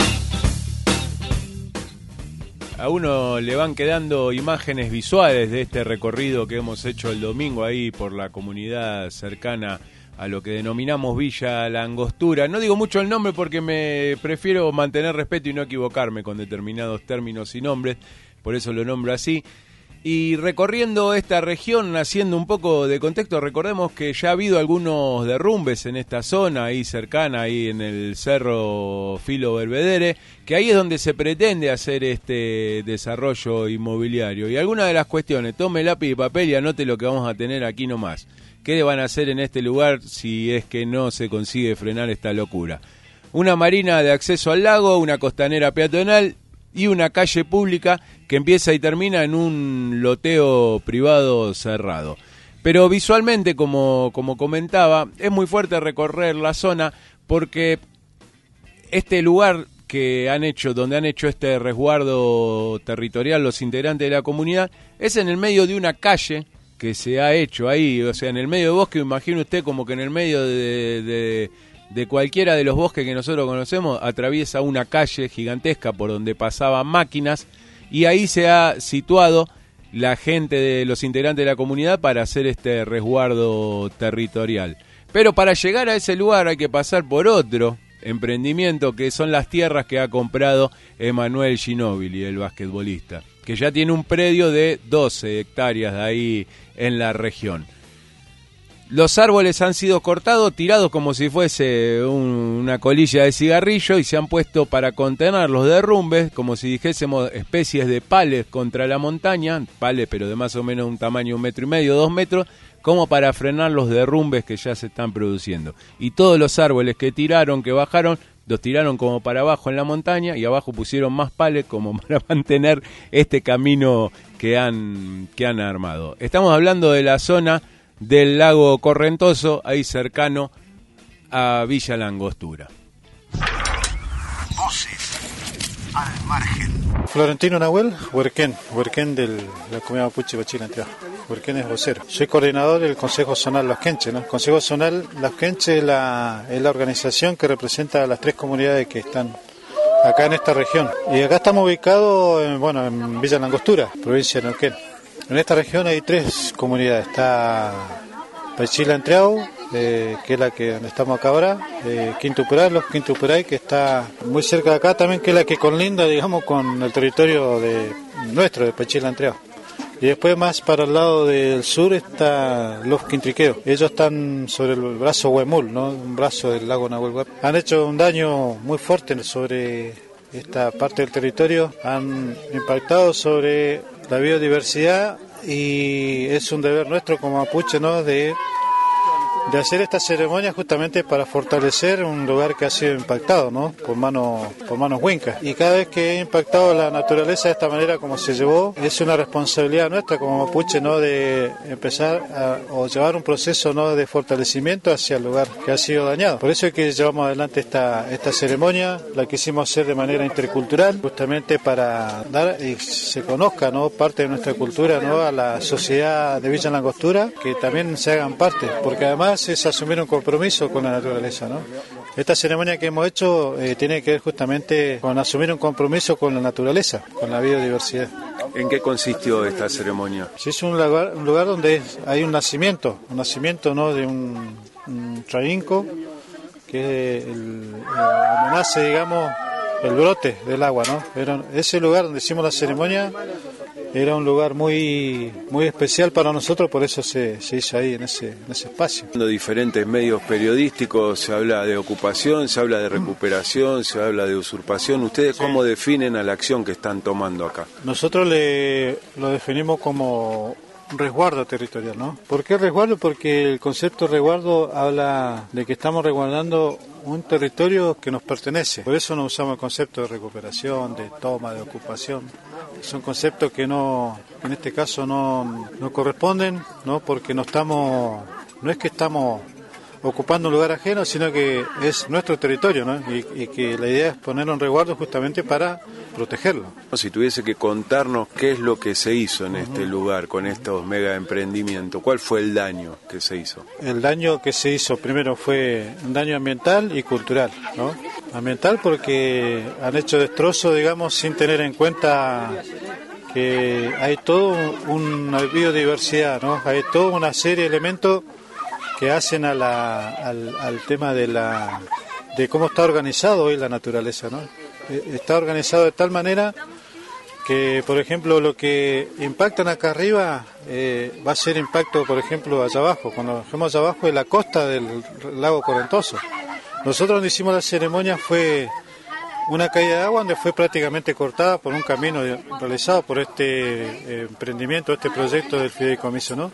A uno le van quedando imágenes visuales de este recorrido que hemos hecho el domingo ahí por la comunidad cercana a lo que denominamos Villa Langostura. No digo mucho el nombre porque me prefiero mantener respeto y no equivocarme con determinados términos y nombres, por eso lo nombro así. Y recorriendo esta región, haciendo un poco de contexto, recordemos que ya ha habido algunos derrumbes en esta zona, ahí cercana, ahí en el Cerro Filo Belvedere, que ahí es donde se pretende hacer este desarrollo inmobiliario. Y algunas de las cuestiones, tome lápiz y papel y anote lo que vamos a tener aquí nomás. ¿Qué van a hacer en este lugar si es que no se consigue frenar esta locura? Una marina de acceso al lago, una costanera peatonal y una calle pública que empieza y termina en un loteo privado cerrado. Pero visualmente, como, como comentaba, es muy fuerte recorrer la zona porque este lugar que han hecho, donde han hecho este resguardo territorial los integrantes de la comunidad, es en el medio de una calle que se ha hecho ahí, o sea, en el medio del bosque, imagine usted como que en el medio de, de, de cualquiera de los bosques que nosotros conocemos, atraviesa una calle gigantesca por donde pasaban máquinas, y ahí se ha situado la gente de los integrantes de la comunidad para hacer este resguardo territorial. Pero para llegar a ese lugar hay que pasar por otro emprendimiento, que son las tierras que ha comprado Emanuel Ginóbili, el basquetbolista, que ya tiene un predio de doce hectáreas de ahí en la región. los árboles han sido cortados, tirados como si fuese un, una colilla de cigarrillo y se han puesto para contener los derrumbes, como si dijésemos especies de pales contra la montaña, pales pero de más o menos un tamaño un metro y medio, dos metros, como para frenar los derrumbes que ya se están produciendo. Y todos los árboles que tiraron, que bajaron, los tiraron como para abajo en la montaña y abajo pusieron más pales como para mantener este camino que han, que han armado. Estamos hablando de la zona del lago Correntoso, ahí cercano a Villa La Angostura. Voces al margen. Florentino Nahuel, Huerquén, Huerquén de la comunidad mapuche Bachila-Anteaj. Huerquén es vocero. Soy coordinador del Consejo Zonal Las Quenches, ¿no? El Consejo Zonal Las Quenches es la, es la organización que representa a las tres comunidades que están acá en esta región. Y acá estamos ubicados en, bueno, en Villa La Angostura, provincia de Neuquén. En esta región hay tres comunidades. Está Bachila-Anteaj, eh, que es la que donde estamos acá ahora, eh, Quintupuray, los Quintupuray, que está muy cerca de acá también, que es la que conlinda, digamos, con el territorio de nuestro, de Bachila-Anteaj. Y después más para el lado del sur está los Quintriqueos. Ellos están sobre el brazo Huemul, ¿no? Un brazo del lago Nahuel Huapi. Han hecho un daño muy fuerte sobre esta parte del territorio, han impactado sobre la biodiversidad y es un deber nuestro como mapuche, ¿no? de de hacer esta ceremonia justamente para fortalecer un lugar que ha sido impactado, ¿no? por manos por manos huincas. Y cada vez que he impactado la naturaleza de esta manera como se llevó, es una responsabilidad nuestra como mapuche, ¿no? de empezar a, o llevar un proceso, ¿no? de fortalecimiento hacia el lugar que ha sido dañado. Por eso es que llevamos adelante esta esta ceremonia, la quisimos hacer de manera intercultural, justamente para dar y se conozca, ¿no? parte de nuestra cultura, ¿no? a la sociedad de Villa La Angostura, que también se hagan parte, porque además es asumir un compromiso con la naturaleza, ¿no? Esta ceremonia que hemos hecho eh, tiene que ver justamente con asumir un compromiso con la naturaleza, con la biodiversidad. ¿En qué consistió esta ceremonia? Sí, es un lugar, un lugar donde hay un nacimiento, un nacimiento, ¿no? de un, un trainco, que el, el, nace, digamos, el brote del agua, ¿no? Pero ese lugar donde hicimos la ceremonia era un lugar muy muy especial para nosotros, por eso se, se hizo ahí en ese, en ese espacio. En diferentes medios periodísticos se habla de ocupación, se habla de recuperación, se habla de usurpación. ¿Ustedes cómo sí. definen a la acción que están tomando acá? Nosotros le, lo definimos como un resguardo territorial, ¿no? ¿Por qué resguardo? Porque el concepto de resguardo habla de que estamos resguardando un territorio que nos pertenece. Por eso no usamos el concepto de recuperación, de toma, de ocupación. Son conceptos que no, en este caso no, no corresponden, ¿no? Porque no estamos, no es que estamos ocupando un lugar ajeno, sino que es nuestro territorio, ¿no? Y, y que la idea es ponerlo en resguardo justamente para protegerlo. Si tuviese que contarnos qué es lo que se hizo en este lugar con estos mega emprendimientos, ¿cuál fue el daño que se hizo? El daño que se hizo primero fue un daño ambiental y cultural, ¿no? Ambiental porque han hecho destrozos, digamos, sin tener en cuenta que hay toda una biodiversidad, ¿no? Hay toda una serie de elementos que hacen a la, al, al tema de la de cómo está organizado hoy la naturaleza, ¿no? Está organizado de tal manera que, por ejemplo, lo que impactan acá arriba eh, va a ser impacto, por ejemplo, allá abajo. Cuando bajemos allá abajo es la costa del lago Correntoso. Nosotros donde hicimos la ceremonia fue una caída de agua donde fue prácticamente cortada por un camino realizado por este eh, emprendimiento, este proyecto del fideicomiso, ¿no?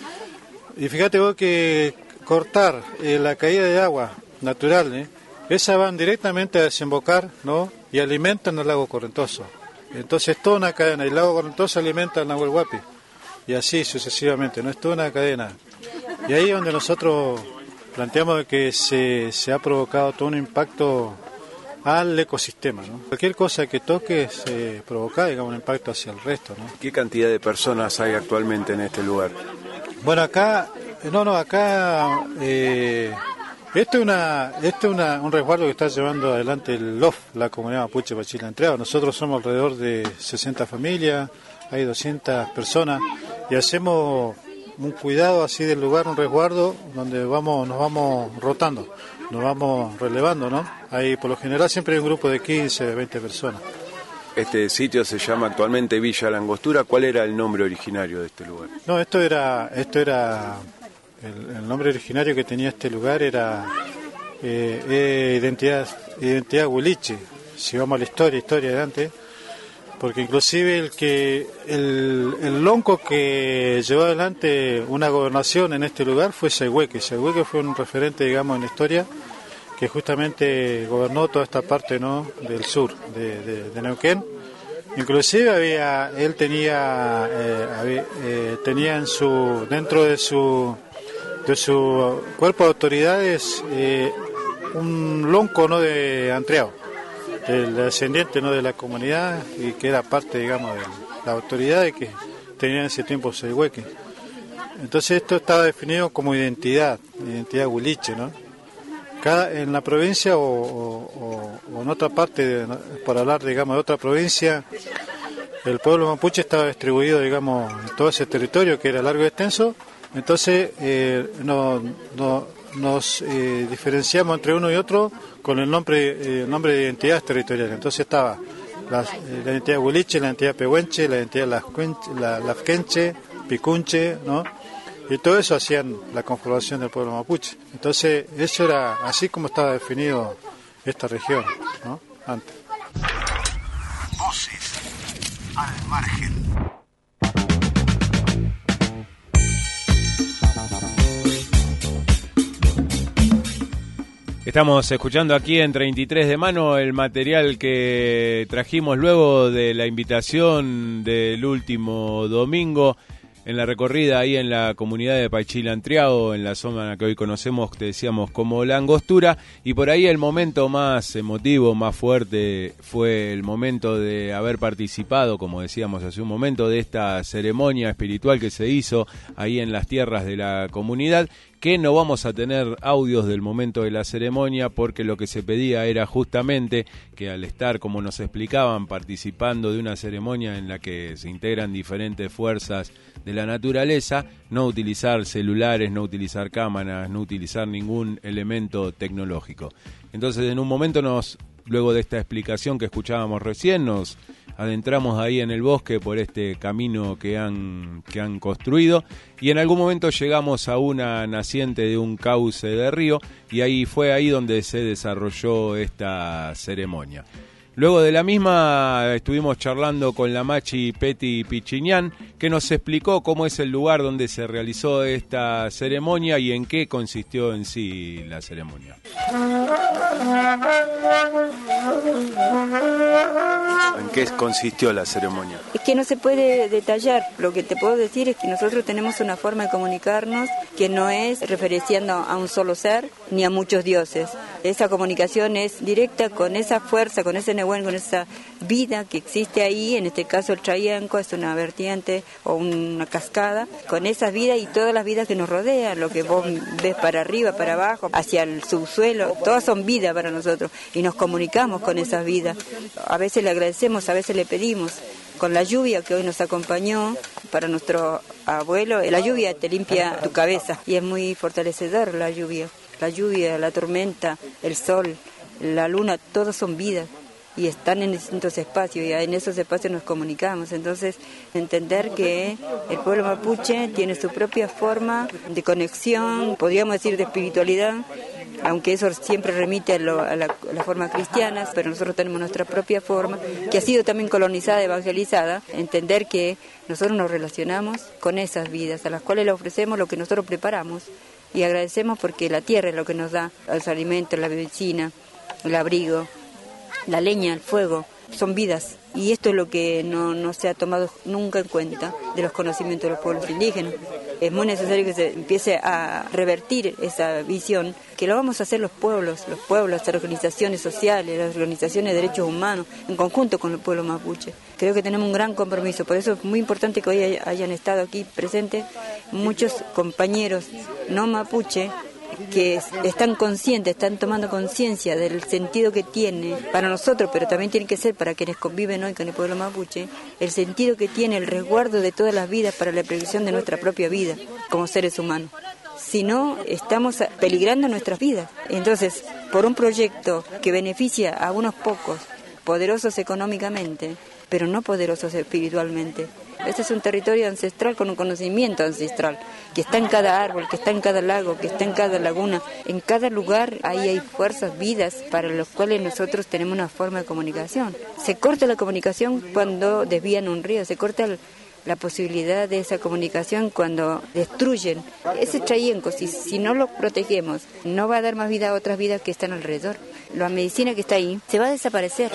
Y fíjate vos que cortar eh, la caída de agua natural, ¿eh? esas van directamente a desembocar, ¿no? Y alimentan el lago Correntoso. Entonces toda una cadena, el lago Correntoso alimenta al Nahuel Huapi y así sucesivamente, no es toda una cadena. Y ahí es donde nosotros planteamos que se, se ha provocado todo un impacto al ecosistema, ¿no? Cualquier cosa que toque se provoca, digamos, un impacto hacia el resto, ¿no? ¿Qué cantidad de personas hay actualmente en este lugar? Bueno, acá, no, no, acá, eh, esto es una, esto es una, un resguardo que está llevando adelante el L O F, la comunidad mapuche Bachila-Anteaj. Nosotros somos alrededor de sesenta familias, hay doscientas personas y hacemos un cuidado así del lugar, un resguardo donde vamos, nos vamos rotando, nos vamos relevando, ¿no? Ahí por lo general siempre hay un grupo de quince, veinte personas. Este sitio se llama actualmente Villa La Angostura. ¿Cuál era el nombre originario de este lugar? No, esto era, esto era el, el nombre originario que tenía este lugar era eh, eh, identidad, identidad huiliche, si vamos a la historia, historia de antes, porque inclusive el que el, el lonco que llevó adelante una gobernación en este lugar fue Sayhueque. Sayhueque fue un referente, digamos, en la historia, que justamente gobernó toda esta parte, ¿no?, del sur de, de, de Neuquén. Inclusive había, él tenía, eh, había, eh, tenía en su, dentro de su, de su cuerpo de autoridades eh, un lonco, ¿no?, de Antreao, el descendiente, ¿no?, de la comunidad, y que era parte, digamos, de la autoridad que tenía en ese tiempo Sayhueque. Entonces esto estaba definido como identidad, identidad huiliche, ¿no? Cada, en la provincia o, o, o en otra parte, de, por hablar, digamos, de otra provincia, el pueblo mapuche estaba distribuido, digamos, en todo ese territorio que era largo y extenso. Entonces eh, no, no, nos eh, diferenciamos entre uno y otro con el nombre, eh, nombre de identidades territoriales. Entonces estaba la, la identidad huiliche, la identidad pehuenche, la identidad la, lafquenche, picunche, ¿no? Y todo eso hacían la conformación del pueblo mapuche. Entonces, eso era así como estaba definido esta región, ¿no?, antes. Voces al margen. Estamos escuchando aquí en treinta y tres de mano el material que trajimos luego de la invitación del último domingo en la recorrida ahí en la comunidad de Paichil-Antreao, en la zona que hoy conocemos, te decíamos, como La Angostura, y por ahí el momento más emotivo, más fuerte, fue el momento de haber participado, como decíamos hace un momento, de esta ceremonia espiritual que se hizo ahí en las tierras de la comunidad, que no vamos a tener audios del momento de la ceremonia porque lo que se pedía era justamente que al estar, como nos explicaban, participando de una ceremonia en la que se integran diferentes fuerzas de la naturaleza, no utilizar celulares, no utilizar cámaras, no utilizar ningún elemento tecnológico. Entonces, en un momento nos, luego de esta explicación que escuchábamos recién, nos adentramos ahí en el bosque por este camino que han, que han construido, y en algún momento llegamos a una naciente de un cauce de río, y ahí fue ahí donde se desarrolló esta ceremonia. Luego de la misma estuvimos charlando con la Machi Peti Pichiñán, que nos explicó cómo es el lugar donde se realizó esta ceremonia y en qué consistió en sí la ceremonia. ¿En qué consistió la ceremonia? Es que no se puede detallar. Lo que te puedo decir es que nosotros tenemos una forma de comunicarnos que no es referenciando a un solo ser ni a muchos dioses. Esa comunicación es directa con esa fuerza, con ese nehuén, con esa vida que existe ahí. En este caso el Chayanco es una vertiente o una cascada, con esas vidas y todas las vidas que nos rodean, lo que vos ves para arriba, para abajo, hacia el subsuelo, todas son vidas para nosotros y nos comunicamos con esas vidas. A veces le agradecemos, a veces le pedimos. Con la lluvia que hoy nos acompañó para nuestro abuelo, la lluvia te limpia tu cabeza y es muy fortalecedor la lluvia. La lluvia, la tormenta, el sol, la luna, todos son vidas y están en distintos espacios y en esos espacios nos comunicamos. Entonces, entender que el pueblo mapuche tiene su propia forma de conexión, podríamos decir de espiritualidad, aunque eso siempre remite a, lo, a, la, a la forma cristiana, pero nosotros tenemos nuestra propia forma, que ha sido también colonizada, evangelizada, entender que nosotros nos relacionamos con esas vidas, a las cuales le ofrecemos lo que nosotros preparamos, y agradecemos porque la tierra es lo que nos da los alimentos, la medicina, el abrigo, la leña, el fuego, son vidas. Y esto es lo que no, no se ha tomado nunca en cuenta de los conocimientos de los pueblos indígenas. Es muy necesario que se empiece a revertir esa visión, que lo vamos a hacer los pueblos, los pueblos, las organizaciones sociales, las organizaciones de derechos humanos, en conjunto con el pueblo mapuche. Creo que tenemos un gran compromiso, por eso es muy importante que hoy hayan estado aquí presentes muchos compañeros no mapuche, que están conscientes, están tomando conciencia del sentido que tiene para nosotros, pero también tiene que ser para quienes conviven hoy con el pueblo mapuche, el sentido que tiene el resguardo de todas las vidas para la previsión de nuestra propia vida como seres humanos. Si no, estamos peligrando nuestras vidas. Entonces, por un proyecto que beneficia a unos pocos poderosos económicamente, pero no poderosos espiritualmente. Este es un territorio ancestral con un conocimiento ancestral, que está en cada árbol, que está en cada lago, que está en cada laguna. En cada lugar ahí hay fuerzas, vidas, para los cuales nosotros tenemos una forma de comunicación. Se corta la comunicación cuando desvían un río, se corta el, la posibilidad de esa comunicación cuando destruyen. Ese trayenco, si, si no lo protegemos, no va a dar más vida a otras vidas que están alrededor. La medicina que está ahí se va a desaparecer.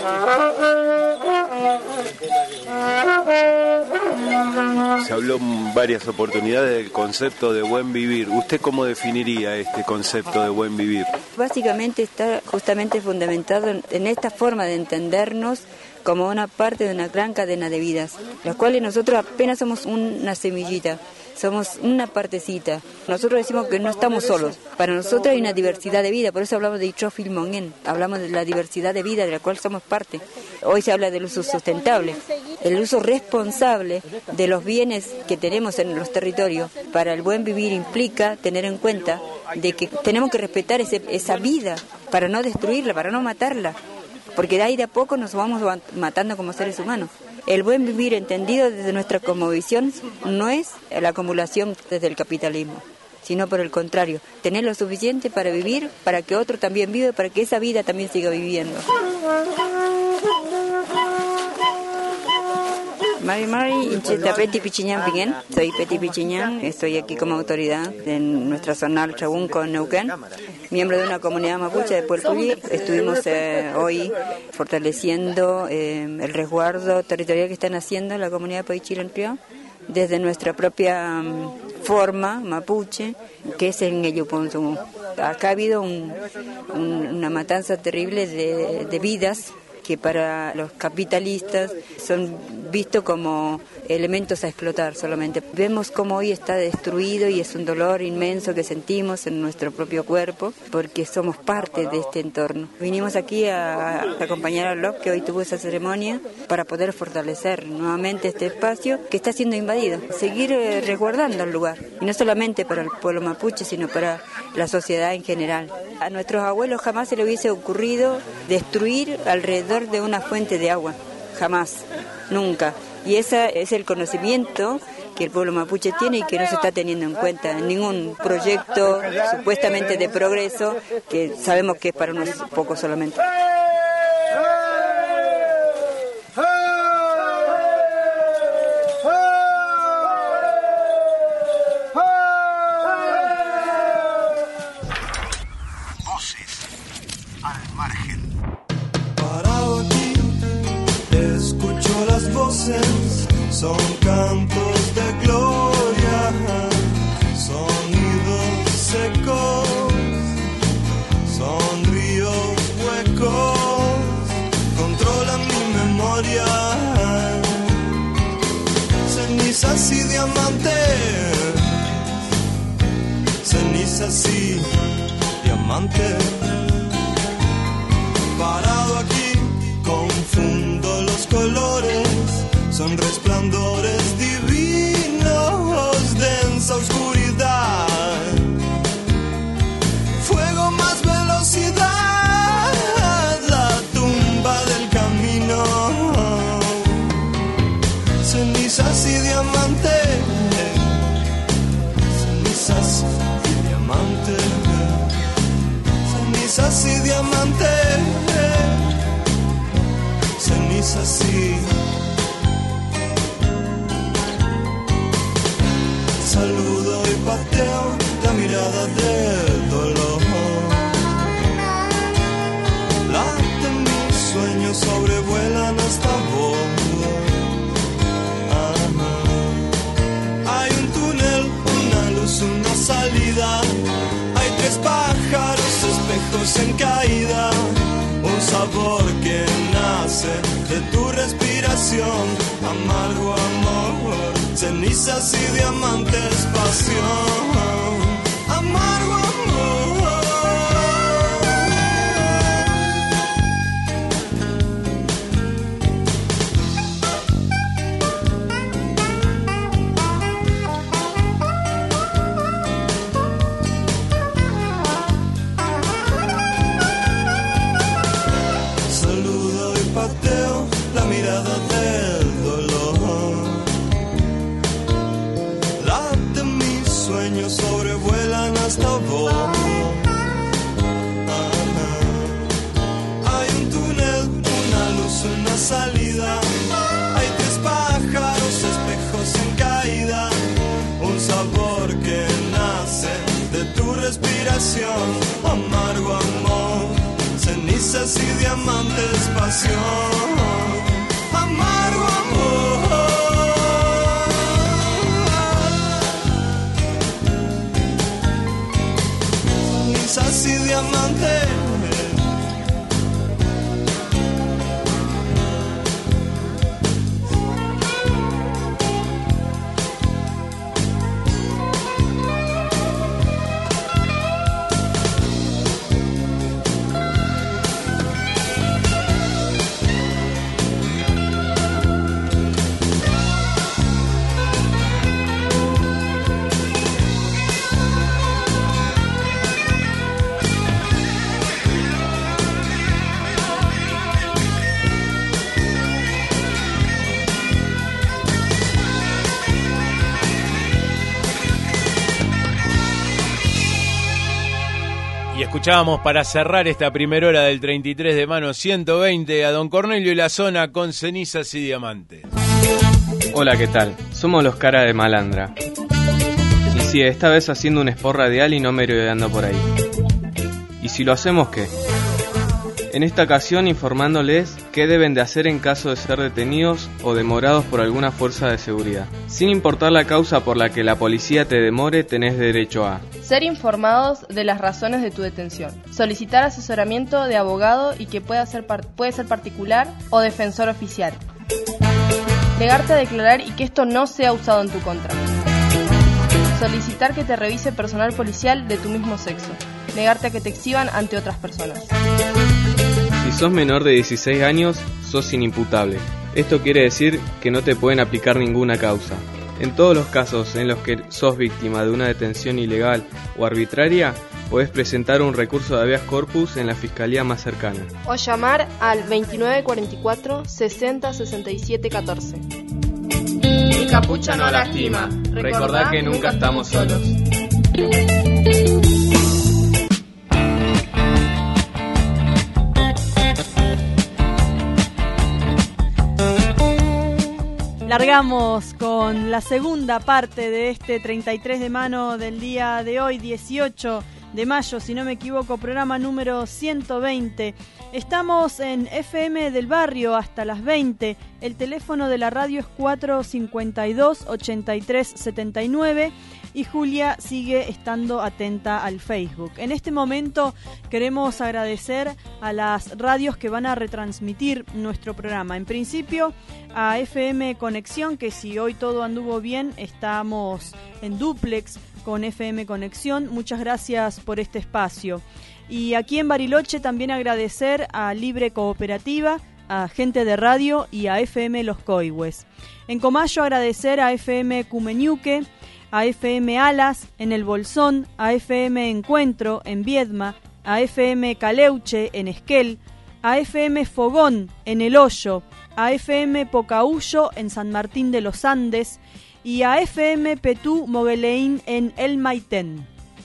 Se habló en varias oportunidades del concepto de buen vivir. ¿Usted cómo definiría este concepto de buen vivir? Básicamente está justamente fundamentado en, en esta forma de entendernos como una parte de una gran cadena de vidas, las cuales nosotros apenas somos una semillita, somos una partecita. Nosotros decimos que no estamos solos. Para nosotros hay una diversidad de vida, por eso hablamos de Itrofil Mongen, hablamos de la diversidad de vida de la cual somos parte. Hoy se habla del uso sustentable, el uso responsable de los bienes que tenemos en los territorios. Para el buen vivir implica tener en cuenta de que tenemos que respetar ese, esa vida para no destruirla, para no matarla, porque de ahí de a poco nos vamos matando como seres humanos. El buen vivir entendido desde nuestra cosmovisión no es la acumulación desde el capitalismo, sino por el contrario, tener lo suficiente para vivir, para que otro también viva, para que esa vida también siga viviendo. Mari Mari, Incheta Peti Pichiñán Piguén. Soy Peti Pichiñán, estoy aquí como autoridad en nuestra zona Chabunco, Neuquén, miembro de una comunidad mapuche de Puelpulli. Estuvimos eh, hoy fortaleciendo eh, el resguardo territorial que están haciendo la comunidad Paichilantrió desde nuestra propia um, forma mapuche, que es en Eyuponzumú. Acá ha habido un, un, una matanza terrible de, de vidas que para los capitalistas son vistos como elementos a explotar solamente. Vemos cómo hoy está destruido y es un dolor inmenso que sentimos en nuestro propio cuerpo porque somos parte de este entorno. Vinimos aquí a, a acompañar a Lop, que hoy tuvo esa ceremonia, para poder fortalecer nuevamente este espacio que está siendo invadido. Seguir eh, resguardando el lugar, y no solamente para el pueblo mapuche, sino para la sociedad en general. A nuestros abuelos jamás se les hubiese ocurrido destruir alrededor de una fuente de agua, jamás, nunca. Y ese es el conocimiento que el pueblo mapuche tiene y que no se está teniendo en cuenta en ningún proyecto supuestamente de progreso, que sabemos que es para unos pocos solamente. Son cantos de gloria, sonidos secos, son ríos huecos, controlan mi memoria, cenizas y diamantes, cenizas y diamantes. Parado aquí, confundo los colores. Son resplandores divinos, densa oscuridad, fuego más velocidad, la tumba del camino, cenizas y diamantes, cenizas y diamantes, cenizas y diamantes, cenizas y saludo y pateo la mirada del dolor. Late mis sueños, sobrevuelan hasta vos. Hay un túnel, una luz, una salida. Hay tres pájaros, espejos en caída. Un sabor que nace de tu respiración. Amargo amor, cenizas y diamantes, pasión, amargo amor. Saludo y pateo mirada del dolor. Late mis sueños sobrevuelan hasta vos. Hay un túnel, una luz, una salida. Hay tres pájaros, espejos en caída. Un sabor que nace de tu respiración. Amargo amor, cenizas y diamantes, pasión. Amargo amor. Cenizas y diamantes. Escuchábamos para cerrar esta primera hora del treinta y tres de mano ciento veinte a Don Cornelio y la Zona con Cenizas y Diamantes. Hola, ¿qué tal? Somos los Cara de Malandra. Y sí, esta vez haciendo un spot radial y no merodeando por ahí. ¿Y si lo hacemos qué? En esta ocasión informándoles qué deben de hacer en caso de ser detenidos o demorados por alguna fuerza de seguridad. Sin importar la causa por la que la policía te demore, tenés derecho a ser informados de las razones de tu detención, solicitar asesoramiento de abogado y que pueda ser par- puede ser particular o defensor oficial, negarte a declarar y que esto no sea usado en tu contra, solicitar que te revise personal policial de tu mismo sexo, negarte a que te exhiban ante otras personas. Si sos menor de dieciséis años, sos inimputable. Esto quiere decir que no te pueden aplicar ninguna causa. En todos los casos en los que sos víctima de una detención ilegal o arbitraria, podés presentar un recurso de habeas corpus en la fiscalía más cercana. O llamar al veintinueve cuarenta y cuatro, sesenta, sesenta y siete, catorce. Mi capucha no lastima. Recordá que nunca estamos solos. Largamos con la segunda parte de este treinta y tres de mano del día de hoy, dieciocho de mayo, si no me equivoco, programa número ciento veinte. Estamos en F M del Barrio hasta las veinte. El teléfono de la radio es cuatro cincuenta y dos, ochenta y tres, setenta y nueve y Julia sigue estando atenta al Facebook. En este momento queremos agradecer a las radios que van a retransmitir nuestro programa. En principio a F M Conexión, que si hoy todo anduvo bien, estamos en dúplex con F M Conexión. Muchas gracias por este espacio. Y aquí en Bariloche también agradecer a Libre Cooperativa, a Gente de Radio y a F M Los Coihues. En Comayo agradecer a F M Cumeñuque, a F M Alas en El Bolsón, a F M Encuentro en Viedma, a F M Caleuche en Esquel, a F M Fogón en El Hoyo, a F M Pocahuyo en San Martín de los Andes y a F M Petú Mogueleín en El Maitén.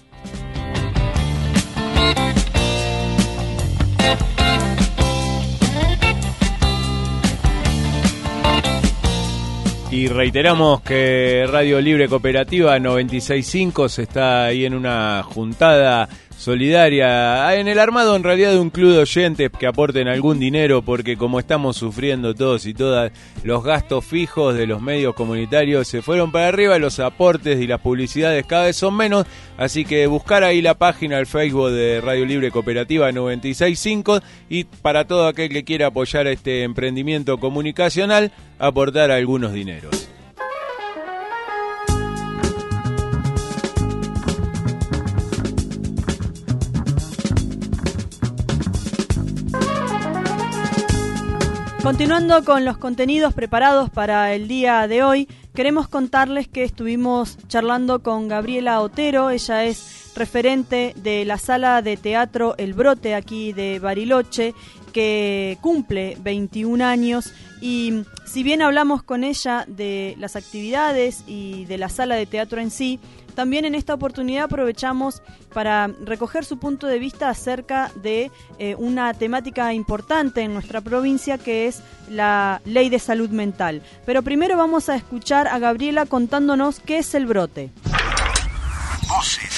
Y reiteramos que Radio Libre Cooperativa noventa y seis punto cinco se está ahí en una juntada solidaria, en el armado en realidad de un club de oyentes que aporten algún dinero, porque como estamos sufriendo todos y todas, los gastos fijos de los medios comunitarios se fueron para arriba, los aportes y las publicidades cada vez son menos, así que buscar ahí la página, el Facebook de Radio Libre Cooperativa noventa y seis punto cinco y para todo aquel que quiera apoyar este emprendimiento comunicacional, aportar algunos dineros. Continuando con los contenidos preparados para el día de hoy, queremos contarles que estuvimos charlando con Gabriela Otero. Ella es referente de la sala de teatro El Brote aquí de Bariloche que cumple veintiún años. Y si bien hablamos con ella de las actividades y de la sala de teatro en sí, también en esta oportunidad aprovechamos para recoger su punto de vista acerca de eh, una temática importante en nuestra provincia, que es la ley de salud mental. Pero primero vamos a escuchar a Gabriela contándonos qué es el brote. Voces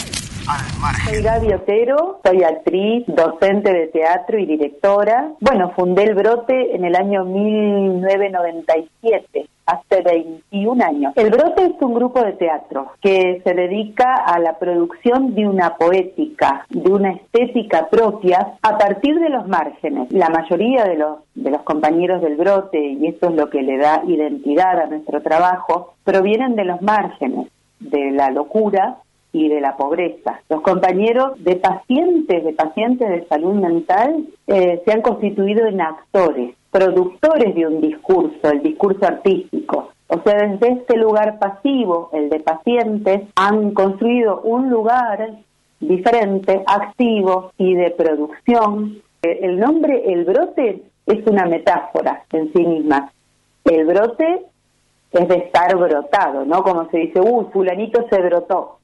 al margen. Soy Gaby Otero, soy actriz, docente de teatro y directora. Bueno, fundé el Brote en el año mil novecientos noventa y siete. Hace veintiún años. El Brote es un grupo de teatro que se dedica a la producción de una poética, de una estética propia a partir de los márgenes. La mayoría de los, de los compañeros del Brote, y eso es lo que le da identidad a nuestro trabajo, provienen de los márgenes, de la locura y de la pobreza. Los compañeros de pacientes, de pacientes de salud mental, eh, se han constituido en actores, productores de un discurso, el discurso artístico. O sea, desde este lugar pasivo, el de pacientes, han construido un lugar diferente, activo y de producción. El nombre, el brote, es una metáfora en sí misma. El brote es de estar brotado, ¿no? Como se dice, uy, fulanito se brotó.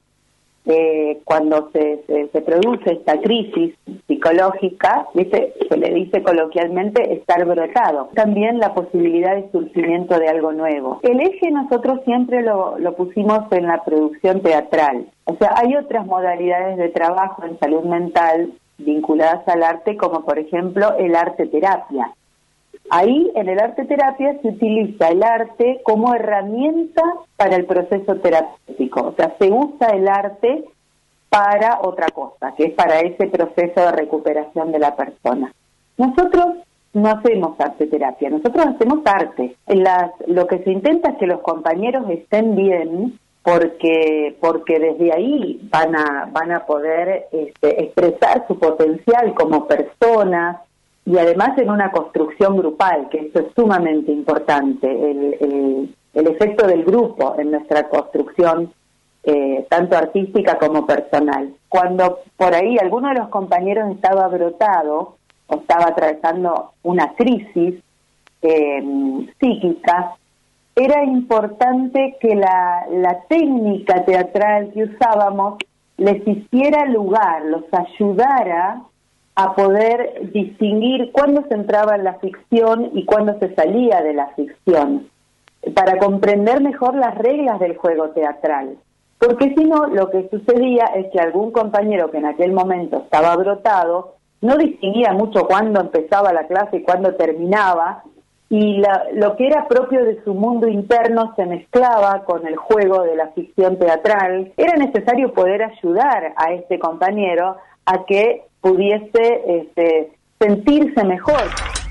Eh, cuando se, se, se produce esta crisis psicológica, ¿viste? Se le dice coloquialmente estar brotado. También la posibilidad de surgimiento de algo nuevo. El eje nosotros siempre lo, lo pusimos en la producción teatral. O sea, hay otras modalidades de trabajo en salud mental vinculadas al arte, como por ejemplo el arte terapia. Ahí, en el arte terapia, se utiliza el arte como herramienta para el proceso terapéutico. O sea, se usa el arte para otra cosa, que es para ese proceso de recuperación de la persona. Nosotros no hacemos arte terapia, nosotros hacemos arte. Las, lo que se intenta es que los compañeros estén bien, porque porque desde ahí van a van a poder este, expresar su potencial como personas, y además en una construcción grupal, que eso es sumamente importante, el, el, el efecto del grupo en nuestra construcción, eh, tanto artística como personal. Cuando por ahí alguno de los compañeros estaba brotado o estaba atravesando una crisis eh, psíquica, era importante que la, la técnica teatral que usábamos les hiciera lugar, los ayudara a poder distinguir cuándo se entraba en la ficción y cuándo se salía de la ficción, para comprender mejor las reglas del juego teatral. Porque si no, lo que sucedía es que algún compañero que en aquel momento estaba brotado no distinguía mucho cuándo empezaba la clase y cuándo terminaba, y la, lo que era propio de su mundo interno se mezclaba con el juego de la ficción teatral. Era necesario poder ayudar a este compañero a que pudiese este, sentirse mejor.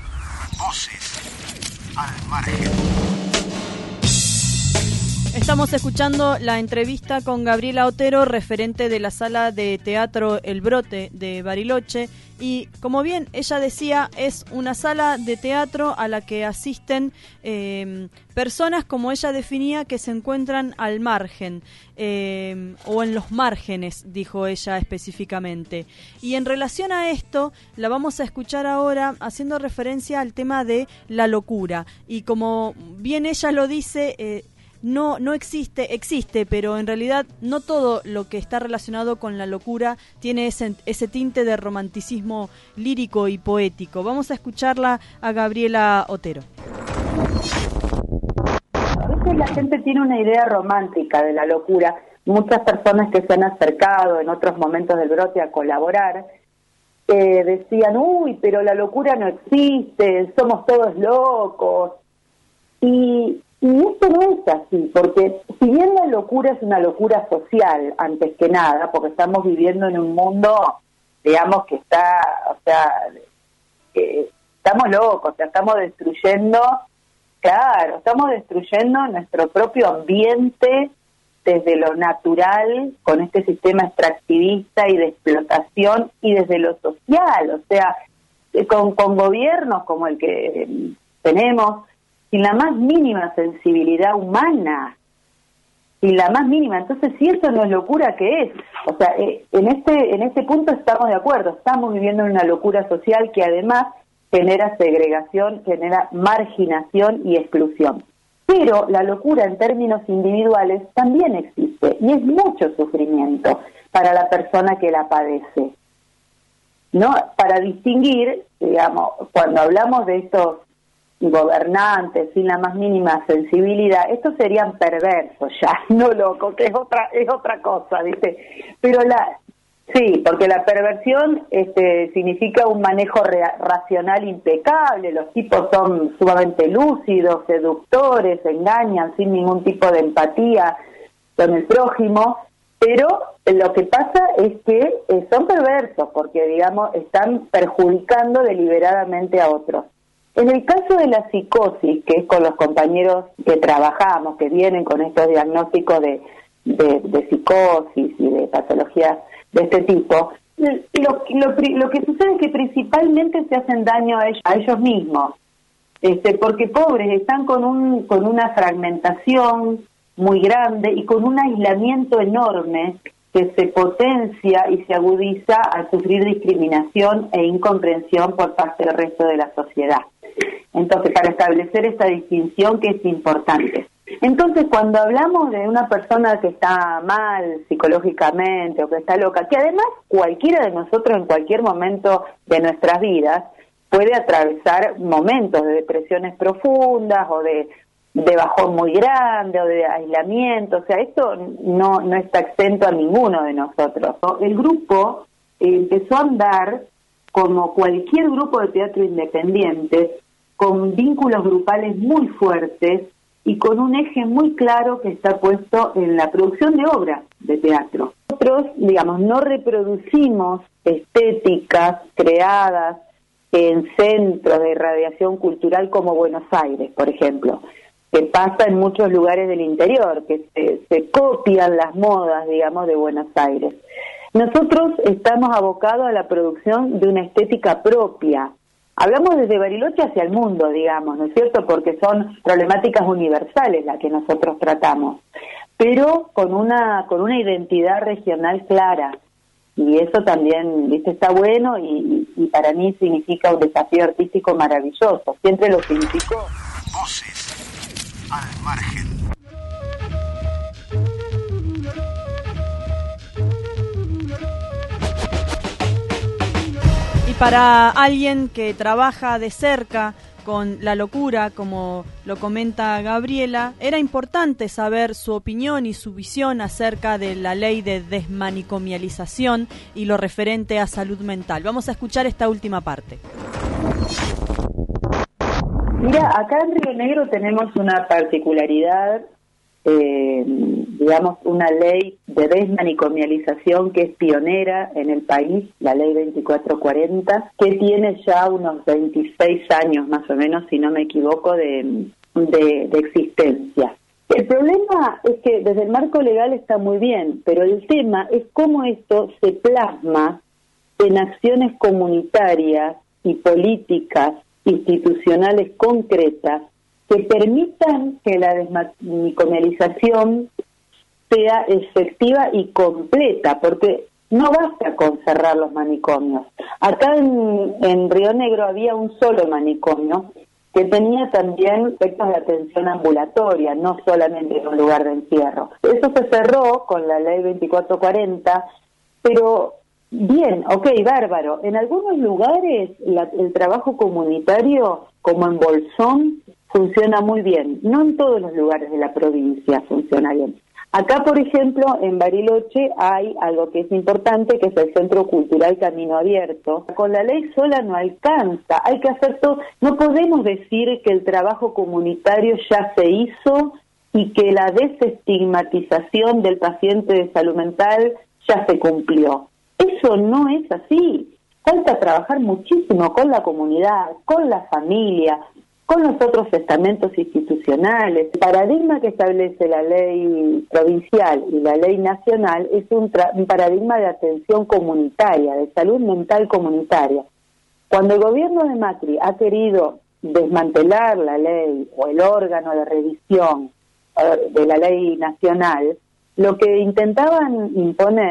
Voces al margen. Estamos escuchando la entrevista con Gabriela Otero, referente de la sala de teatro El Brote de Bariloche. Y como bien ella decía, es una sala de teatro a la que asisten eh, personas, como ella definía, que se encuentran al margen, eh, o en los márgenes, dijo ella específicamente. Y en relación a esto, la vamos a escuchar ahora haciendo referencia al tema de la locura. Y como bien ella lo dice, eh, No, no existe, existe, pero en realidad no todo lo que está relacionado con la locura tiene ese, ese tinte de romanticismo lírico y poético. Vamos a escucharla a Gabriela Otero. A veces la gente tiene una idea romántica de la locura. Muchas personas que se han acercado en otros momentos del Brote a colaborar eh, decían, uy, pero la locura no existe, somos todos locos. Y Y esto no es así, porque si bien la locura es una locura social, antes que nada, porque estamos viviendo en un mundo, digamos, que está, o sea, eh, estamos locos, o sea, estamos destruyendo, claro, estamos destruyendo nuestro propio ambiente desde lo natural, con este sistema extractivista y de explotación, y desde lo social, o sea, con, con gobiernos como el que tenemos, sin la más mínima sensibilidad humana, sin la más mínima. Entonces, si eso no es locura, ¿qué es? O sea, eh, en este en este punto estamos de acuerdo, estamos viviendo en una locura social que además genera segregación, genera marginación y exclusión. Pero la locura en términos individuales también existe y es mucho sufrimiento para la persona que la padece, ¿no? Para distinguir, digamos, cuando hablamos de estos gobernantes sin la más mínima sensibilidad, estos serían perversos ya, no locos, que es otra es otra cosa, ¿viste? Pero la sí, porque la perversión este, significa un manejo rea- racional impecable, los tipos son sumamente lúcidos, seductores, engañan sin ningún tipo de empatía con el prójimo, pero lo que pasa es que eh, son perversos porque, digamos, están perjudicando deliberadamente a otros. En el caso de la psicosis, que es con los compañeros que trabajamos, que vienen con estos diagnósticos de, de, de psicosis y de patologías de este tipo, lo, lo, lo que sucede es que principalmente se hacen daño a ellos, a ellos mismos, este, porque pobres están con un con una fragmentación muy grande y con un aislamiento enorme que se potencia y se agudiza al sufrir discriminación e incomprensión por parte del resto de la sociedad. Entonces, para establecer esta distinción que es importante. Entonces, cuando hablamos de una persona que está mal psicológicamente o que está loca, que además cualquiera de nosotros en cualquier momento de nuestras vidas puede atravesar momentos de depresiones profundas o de, de bajón muy grande o de aislamiento, o sea, esto no, no está exento a ninguno de nosotros. El grupo empezó a andar como cualquier grupo de teatro independiente, con vínculos grupales muy fuertes y con un eje muy claro que está puesto en la producción de obras de teatro. Nosotros, digamos, no reproducimos estéticas creadas en centros de irradiación cultural como Buenos Aires, por ejemplo, que pasa en muchos lugares del interior, que se, se copian las modas, digamos, de Buenos Aires. Nosotros estamos abocados a la producción de una estética propia. Hablamos desde Bariloche hacia el mundo, digamos, ¿no es cierto? Porque son problemáticas universales las que nosotros tratamos, pero con una con una identidad regional clara. Y eso también, ¿viste? Está bueno y, y para mí significa un desafío artístico maravilloso. Siempre lo significó. Voces al margen. Para alguien que trabaja de cerca con la locura, como lo comenta Gabriela, era importante saber su opinión y su visión acerca de la ley de desmanicomialización y lo referente a salud mental. Vamos a escuchar esta última parte. Mira, acá en Río Negro tenemos una particularidad, eh, digamos, una ley de desmanicomialización que es pionera en el país, la ley veinticuatro cuarenta, que tiene ya unos veintiséis años más o menos, si no me equivoco, de, de, de existencia. El problema es que desde el marco legal está muy bien, pero el tema es cómo esto se plasma en acciones comunitarias y políticas institucionales concretas que permitan que la desmanicomialización sea efectiva y completa, porque no basta con cerrar los manicomios. Acá en, en Río Negro había un solo manicomio que tenía también aspectos de atención ambulatoria, no solamente en un lugar de encierro. Eso se cerró con la ley veinticuatro cuarenta, pero bien, ok, bárbaro. En algunos lugares la, el trabajo comunitario, como en Bolsón, funciona muy bien. No en todos los lugares de la provincia funciona bien. Acá, por ejemplo, en Bariloche hay algo que es importante, que es el Centro Cultural Camino Abierto. Con la ley sola no alcanza, hay que hacer todo. No podemos decir que el trabajo comunitario ya se hizo y que la desestigmatización del paciente de salud mental ya se cumplió. Eso no es así. Falta trabajar muchísimo con la comunidad, con la familia, con los otros estamentos institucionales. El paradigma que establece la ley provincial y la ley nacional es un, tra- un paradigma de atención comunitaria, de salud mental comunitaria. Cuando el gobierno de Macri ha querido desmantelar la ley o el órgano de revisión de la ley nacional, lo que intentaban imponer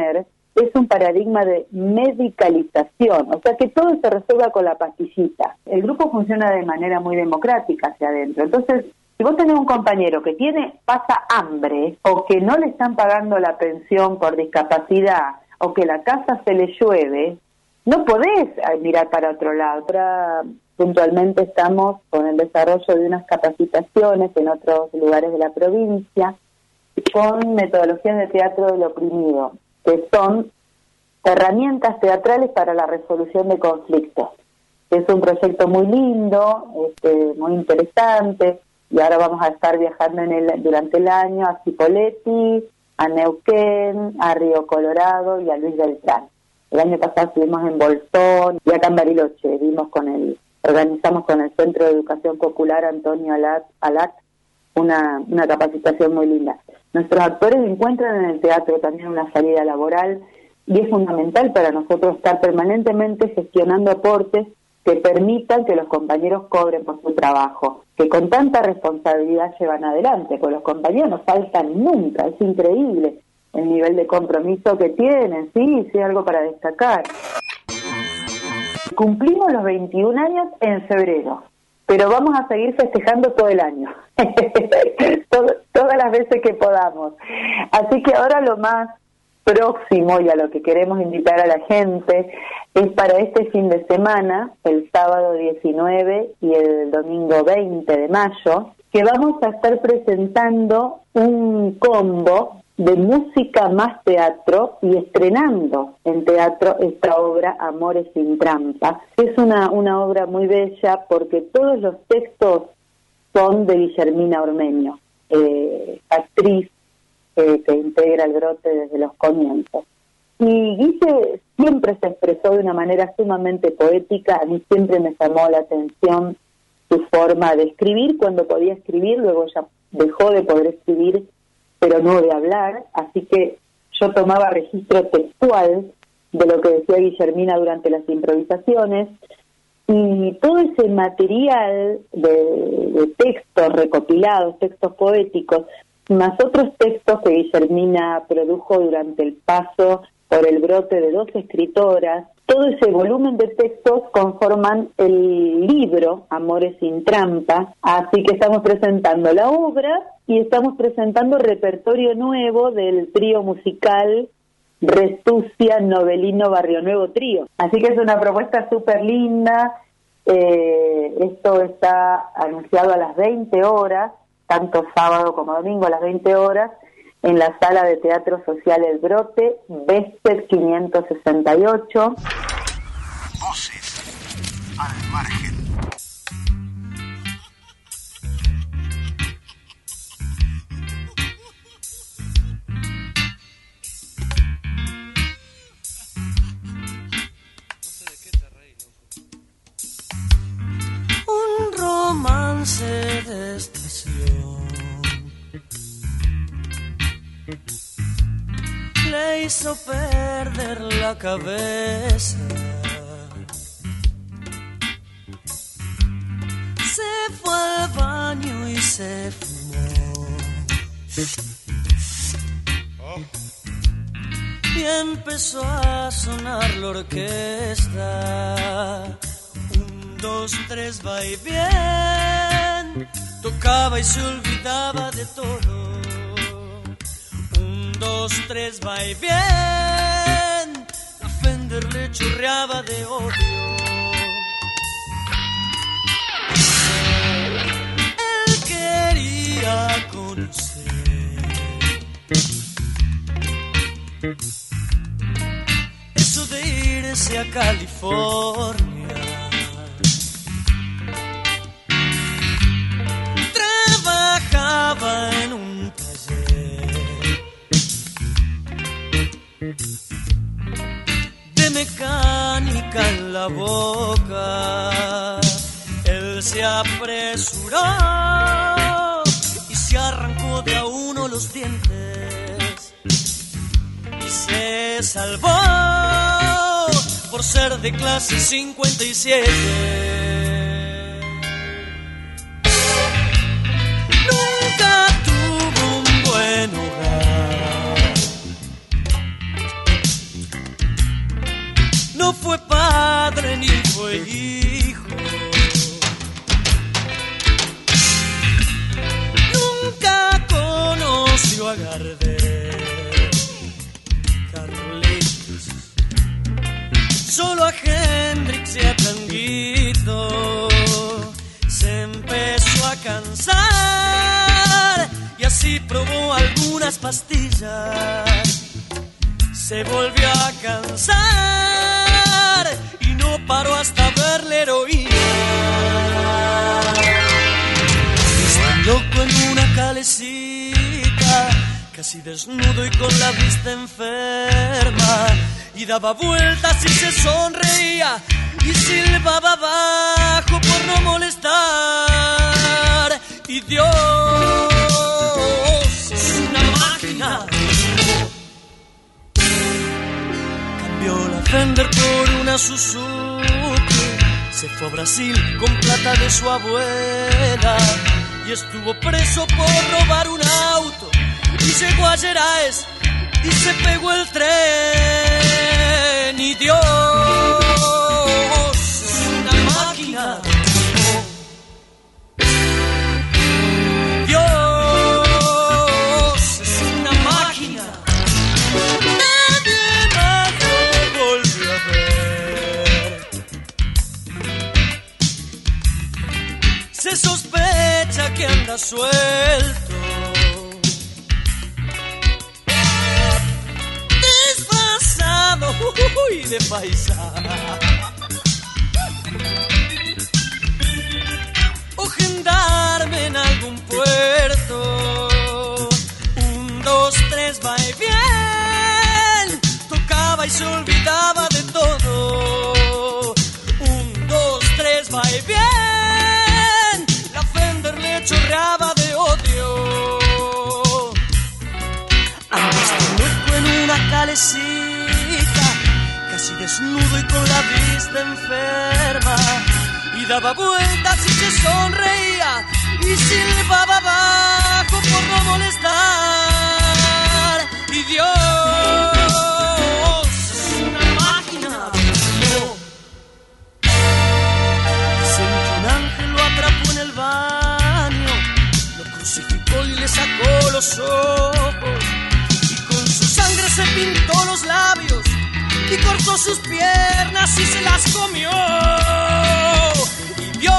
es un paradigma de medicalización, o sea que todo se resuelva con la pastillita. El grupo funciona de manera muy democrática hacia adentro. Entonces, si vos tenés un compañero que tiene pasa hambre, o que no le están pagando la pensión por discapacidad, o que la casa se le llueve, no podés mirar para otro lado. Ahora, puntualmente estamos con el desarrollo de unas capacitaciones en otros lugares de la provincia, con metodologías de teatro del oprimido, que son herramientas teatrales para la resolución de conflictos. Es un proyecto muy lindo, este, muy interesante, y ahora vamos a estar viajando en el, durante el año a Cipolletti, a Neuquén, a Río Colorado y a Luis Beltrán. El año pasado estuvimos en Bolsón y acá en Bariloche, vimos con el, organizamos con el Centro de Educación Popular Antonio Alat, Alat una, una capacitación muy linda. Nuestros actores encuentran en el teatro también una salida laboral y es fundamental para nosotros estar permanentemente gestionando aportes que permitan que los compañeros cobren por su trabajo, que con tanta responsabilidad llevan adelante, porque los compañeros no faltan nunca, es increíble el nivel de compromiso que tienen, sí, sí, algo para destacar. Cumplimos los veintiún años en febrero, pero vamos a seguir festejando todo el año, todo, todas las veces que podamos. Así que ahora lo más próximo y a lo que queremos invitar a la gente es para este fin de semana, el sábado diecinueve y el domingo veinte de mayo, que vamos a estar presentando un combo de música más teatro y estrenando en teatro esta obra Amores sin trampa. Es una, una obra muy bella porque todos los textos son de Guillermina Ormeño, eh, actriz eh, que integra el Brote desde los comienzos. Y Guille siempre se expresó de una manera sumamente poética. A mí siempre me llamó la atención su forma de escribir. Cuando podía escribir, luego ya dejó de poder escribir, pero no de hablar, así que yo tomaba registro textual de lo que decía Guillermina durante las improvisaciones, y todo ese material de, de textos recopilados, textos poéticos, más otros textos que Guillermina produjo durante el paso por el Brote de dos escritoras, todo ese volumen de textos conforman el libro Amores sin trampa, así que estamos presentando la obra y estamos presentando repertorio nuevo del trío musical Restucia Novelino Barrio Nuevo Trío. Así que es una propuesta súper linda, eh, esto está anunciado a las veinte horas, tanto sábado como domingo a las veinte horas, en la Sala de Teatro Social El Brote, Vesper quinientos sesenta y ocho. Voces al margen. Un romance de estación le hizo perder la cabeza. Se fue al baño y se fumó. Y empezó a sonar la orquesta. Un, dos, tres, va y bien. Tocaba y se olvidaba de todo. Un, dos, tres, va y bien. La Fender le chorreaba de odio. Él quería conocer eso de irse a California. Trabajaba en un de mecánica en la boca. Él se apresuró y se arrancó de a uno los dientes y se salvó por ser de clase cincuenta y siete. Nunca tuvo un buen hogar. arder. Carlitos, solo a Hendrix y a Tanguito se empezó a cansar y así probó algunas pastillas. Se volvió a cansar y no paró hasta ver la heroína. Está loco en una calecita, casi desnudo y con la vista enferma, y daba vueltas y se sonreía y silbaba bajo por no molestar. Y Dios es una máquina. Cambió la Fender por una Suzuki, se fue a Brasil con plata de su abuela y estuvo preso por robar un auto. Y llegó a Gerais y se pegó el tren. Y Dios es una máquina. Dios es una máquina. Nadie más lo volvió a ver. Se sospecha que anda suelto, y de paisano, o gendarme en algún puerto. Un, dos, tres, va y bien, tocaba y se olvidaba de todo. Un, dos, tres, va y bien, la Fender le chorreaba de odio. Andas loco en una calecita, casi desnudo y con la vista enferma, y daba vueltas y se sonreía y silbaba abajo por no molestar. Y Dios es una máquina. Dicen que un ángel lo atrapó en el baño, lo crucificó y le sacó los ojos, y con su sangre se pintó los labios y cortó sus piernas y se las comió. Y Dios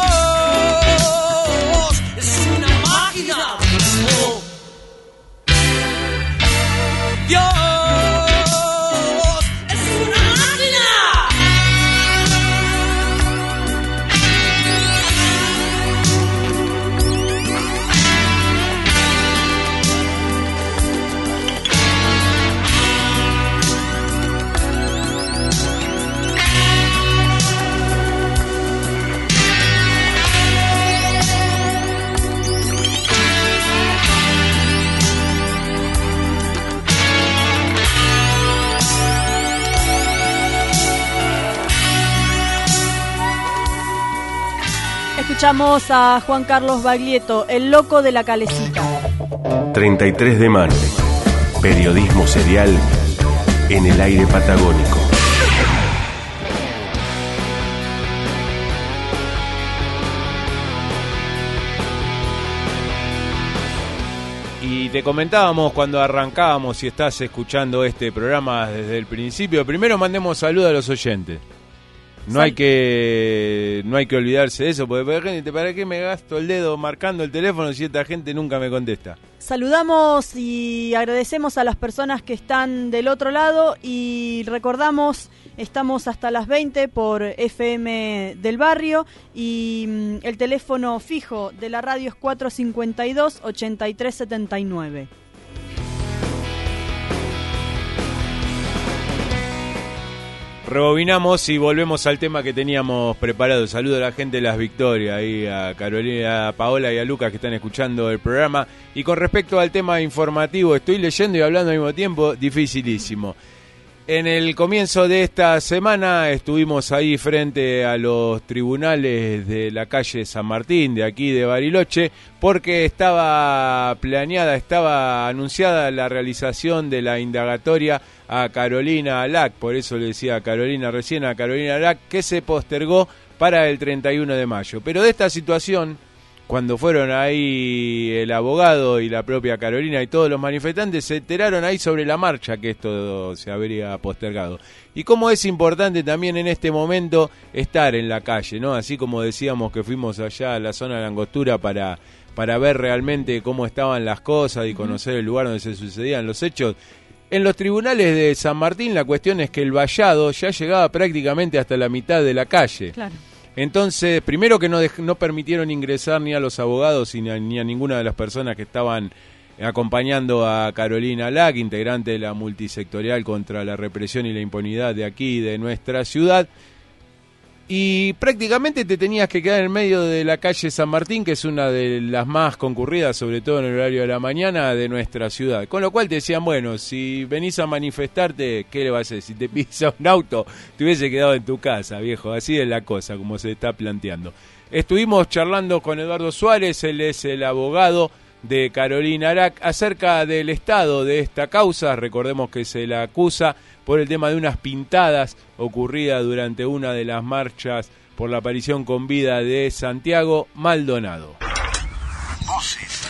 es una máquina. Dios es una máquina. Escuchamos a Juan Carlos Baglietto, el loco de la calecita. treinta y tres de mano. Periodismo serial en el aire patagónico. Y te comentábamos cuando arrancábamos, si estás escuchando este programa desde el principio, primero mandemos saludos a los oyentes. No hay que no hay que olvidarse de eso, porque ¿para qué me gasto el dedo marcando el teléfono si esta gente nunca me contesta? Saludamos y agradecemos a las personas que están del otro lado y recordamos, estamos hasta las veinte por F M del Barrio y mm, el teléfono fijo de la radio es cuatro cinco dos, ocho tres siete nueve. Rebobinamos y volvemos al tema que teníamos preparado. Saludo a la gente de Las Victorias, ahí a Carolina, a Paola y a Lucas que están escuchando el programa. Y con respecto al tema informativo, estoy leyendo y hablando al mismo tiempo, dificilísimo. En el comienzo de esta semana estuvimos ahí frente a los tribunales de la calle San Martín, de aquí de Bariloche, porque estaba planeada, estaba anunciada la realización de la indagatoria a Carolina Lac, por eso le decía a Carolina recién, a Carolina Lac, que se postergó para el treinta y uno de mayo. Pero de esta situación, cuando fueron ahí el abogado y la propia Carolina y todos los manifestantes, se enteraron ahí sobre la marcha que esto se habría postergado. Y cómo es importante también en este momento estar en la calle, ¿no? Así como decíamos que fuimos allá a la zona de la Angostura para, para ver realmente cómo estaban las cosas y conocer el lugar donde se sucedían los hechos. En los tribunales de San Martín la cuestión es que el vallado ya llegaba prácticamente hasta la mitad de la calle. Claro. Entonces, primero que no, dej- no permitieron ingresar ni a los abogados ni a, ni a ninguna de las personas que estaban acompañando a Carolina Lac, integrante de la multisectorial contra la represión y la impunidad de aquí, de nuestra ciudad. Y prácticamente te tenías que quedar en medio de la calle San Martín, que es una de las más concurridas, sobre todo en el horario de la mañana, de nuestra ciudad. Con lo cual te decían, bueno, si venís a manifestarte, ¿qué le vas a hacer? Si te pisa un auto, te hubiese quedado en tu casa, viejo. Así es la cosa, como se está planteando. Estuvimos charlando con Eduardo Suárez, él es el abogado de Carolina Lac, acerca del estado de esta causa. Recordemos que se la acusa por el tema de unas pintadas ocurridas durante una de las marchas por la aparición con vida de Santiago Maldonado. Voces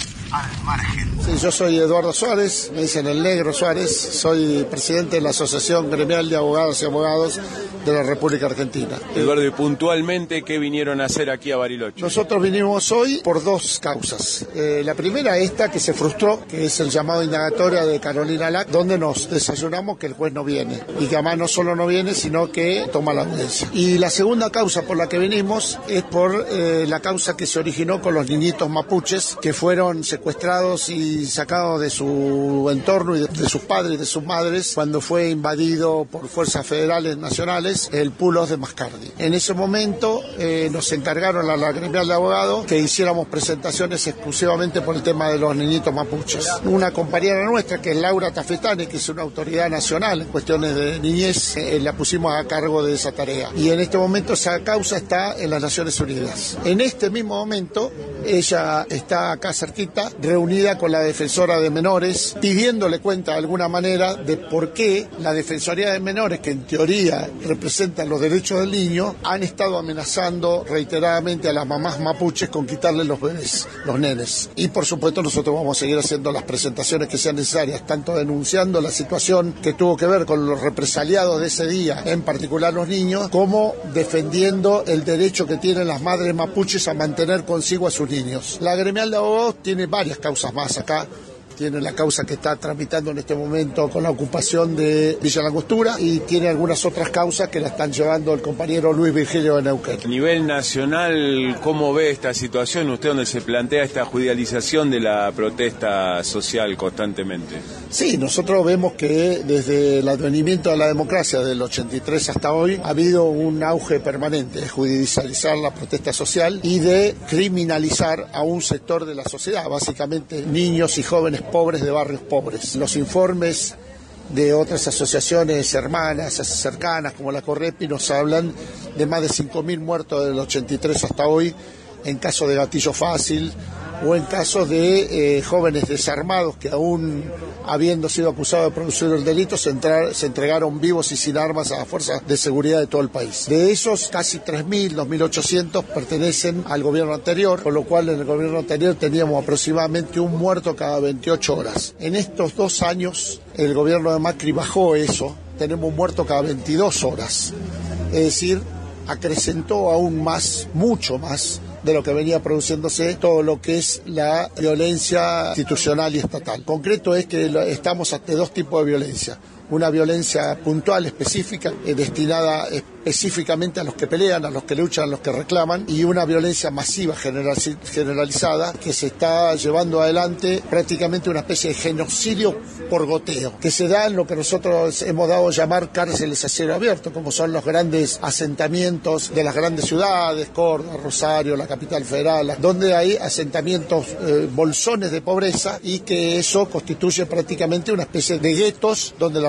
al margen. Sí, yo soy Eduardo Suárez, me dicen el Negro Suárez, soy presidente de la Asociación Gremial de Abogados y Abogados de la República Argentina. Eduardo, y puntualmente, ¿qué vinieron a hacer aquí a Bariloche? Nosotros vinimos hoy por dos causas. Eh, la primera, esta que se frustró, que es el llamado indagatoria de Carolina Lac, donde nos desayunamos que el juez no viene, y que además no solo no viene, sino que toma la audiencia. Y la segunda causa por la que venimos es por eh, la causa que se originó con los niñitos mapuches, que fueron secuestrados y sacados de su entorno y de, de sus padres y de sus madres cuando fue invadido por fuerzas federales nacionales el Pulos de Mascardi. En ese momento eh, nos encargaron a la gremial de abogados que hiciéramos presentaciones exclusivamente por el tema de los niñitos mapuches. Una compañera nuestra, que es Laura Tafetani, que es una autoridad nacional en cuestiones de niñez, eh, la pusimos a cargo de esa tarea. Y en este momento esa causa está en las Naciones Unidas. En este mismo momento ella está acá cerquita, reunida con la defensora de menores, pidiéndole cuenta de alguna manera de por qué la Defensoría de Menores, que en teoría representan los derechos del niño, han estado amenazando reiteradamente a las mamás mapuches con quitarle los bebés, los nenes. Y por supuesto nosotros vamos a seguir haciendo las presentaciones que sean necesarias, tanto denunciando la situación que tuvo que ver con los represaliados de ese día, en particular los niños, como defendiendo el derecho que tienen las madres mapuches a mantener consigo a sus niños. La gremial de abogados tiene varias causas más acá. Tiene la causa que está tramitando en este momento con la ocupación de Villa Langostura y tiene algunas otras causas que la están llevando el compañero Luis Virgilio de Neuquén. A nivel nacional, ¿cómo ve esta situación? Usted, donde se plantea esta judicialización de la protesta social constantemente. Sí, nosotros vemos que desde el advenimiento de la democracia del ochenta y tres hasta hoy ha habido un auge permanente de judicializar la protesta social y de criminalizar a un sector de la sociedad, básicamente niños y jóvenes pobres de barrios pobres. Los informes de otras asociaciones hermanas, cercanas, como la Correpi, nos hablan de más de cinco mil muertos del ochenta y tres hasta hoy, en caso de gatillo fácil o en casos de eh, jóvenes desarmados que aún habiendo sido acusados de producir el delito se, entrar, se entregaron vivos y sin armas a las fuerzas de seguridad de todo el país. De esos, casi tres mil, dos mil ochocientos pertenecen al gobierno anterior, con lo cual en el gobierno anterior teníamos aproximadamente un muerto cada veintiocho horas. En estos dos años el gobierno de Macri bajó eso, tenemos un muerto cada veintidós horas. Es decir, acrecentó aún más, mucho más, de lo que venía produciéndose todo lo que es la violencia institucional y estatal. Concreto es que estamos ante dos tipos de violencia. Una violencia puntual, específica, eh, destinada específicamente a los que pelean, a los que luchan, a los que reclaman, y una violencia masiva, general, generalizada, que se está llevando adelante prácticamente una especie de genocidio por goteo, que se da en lo que nosotros hemos dado a llamar cárceles a cielo abierto, como son los grandes asentamientos de las grandes ciudades, Córdoba, Rosario, la capital federal, donde hay asentamientos, eh, bolsones de pobreza, y que eso constituye prácticamente una especie de guetos donde la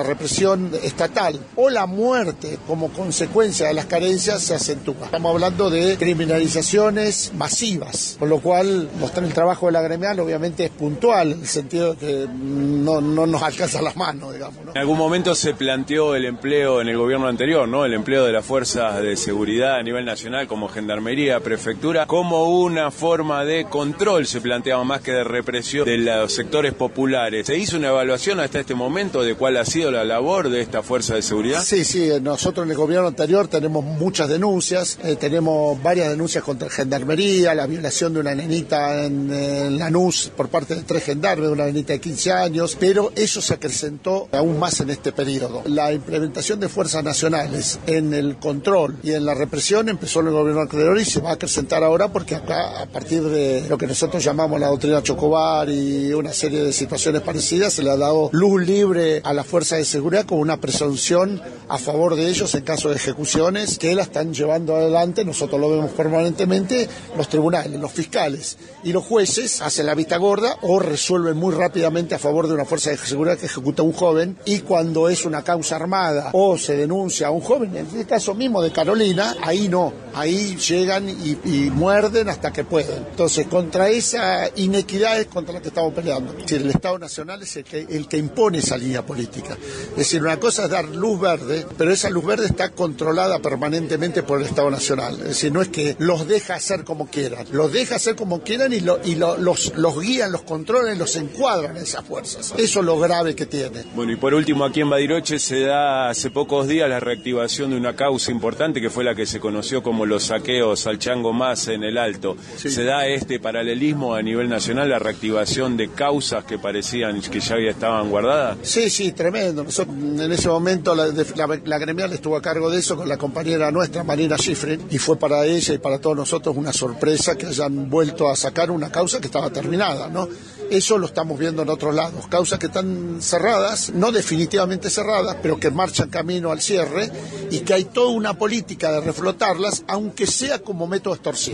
represión estatal o la muerte como consecuencia de las carencias se acentúa. Estamos hablando de criminalizaciones masivas, con lo cual mostrar el trabajo de la gremial obviamente es puntual, en el sentido de que no, no nos alcanza las manos, digamos, ¿no? En algún momento se planteó el empleo en el gobierno anterior, ¿no? El empleo de las fuerzas de seguridad a nivel nacional, como gendarmería, prefectura, como una forma de control, se planteaba más que de represión de los sectores populares. ¿Se hizo una evaluación hasta este momento de cuál ha sido la labor de esta fuerza de seguridad? Sí, sí, nosotros en el gobierno anterior tenemos muchas denuncias, eh, tenemos varias denuncias contra gendarmería, la violación de una nenita en, en Lanús por parte de tres gendarmes, una nenita de quince años, pero eso se acrecentó aún más en este periodo. La implementación de fuerzas nacionales en el control y en la represión empezó en el gobierno anterior y se va a acrecentar ahora porque acá, a partir de lo que nosotros llamamos la doctrina Chocobar y una serie de situaciones parecidas, se le ha dado luz libre a las fuerzas de seguridad con una presunción a favor de ellos en caso de ejecuciones que la están llevando adelante, nosotros lo vemos permanentemente, los tribunales, los fiscales y los jueces hacen la vista gorda o resuelven muy rápidamente a favor de una fuerza de seguridad que ejecuta a un joven, y cuando es una causa armada o se denuncia a un joven, en el caso mismo de Carolina, ahí no, ahí llegan y, y muerden hasta que pueden. Entonces, contra esa inequidad es contra la que estamos peleando. Es decir, el Estado Nacional es el que, el que impone esa línea política. Es decir, una cosa es dar luz verde, pero esa luz verde está controlada permanentemente por el Estado Nacional. Es decir, no es que los deja hacer como quieran, los deja hacer como quieran y, lo, y lo, los, los guían, los controlan, los encuadran en esas fuerzas. Eso es lo grave que tiene. Bueno, y por último, aquí en Bariloche se da hace pocos días la reactivación de una causa importante que fue la que se conoció como los saqueos al Chango Más en el Alto. Sí. Se da este paralelismo a nivel nacional, la reactivación de causas que parecían que ya estaban guardadas. Sí, sí, tremendo. Nosotros, en ese momento la, la, la gremial estuvo a cargo de eso con la compañera nuestra, Marina Schifrin, y fue para ella y para todos nosotros una sorpresa que hayan vuelto a sacar una causa que estaba terminada, ¿no? Eso lo estamos viendo en otros lados, causas que están cerradas, no definitivamente cerradas, pero que marchan camino al cierre y que hay toda una política de reflotarlas, aunque sea como método extorsivo.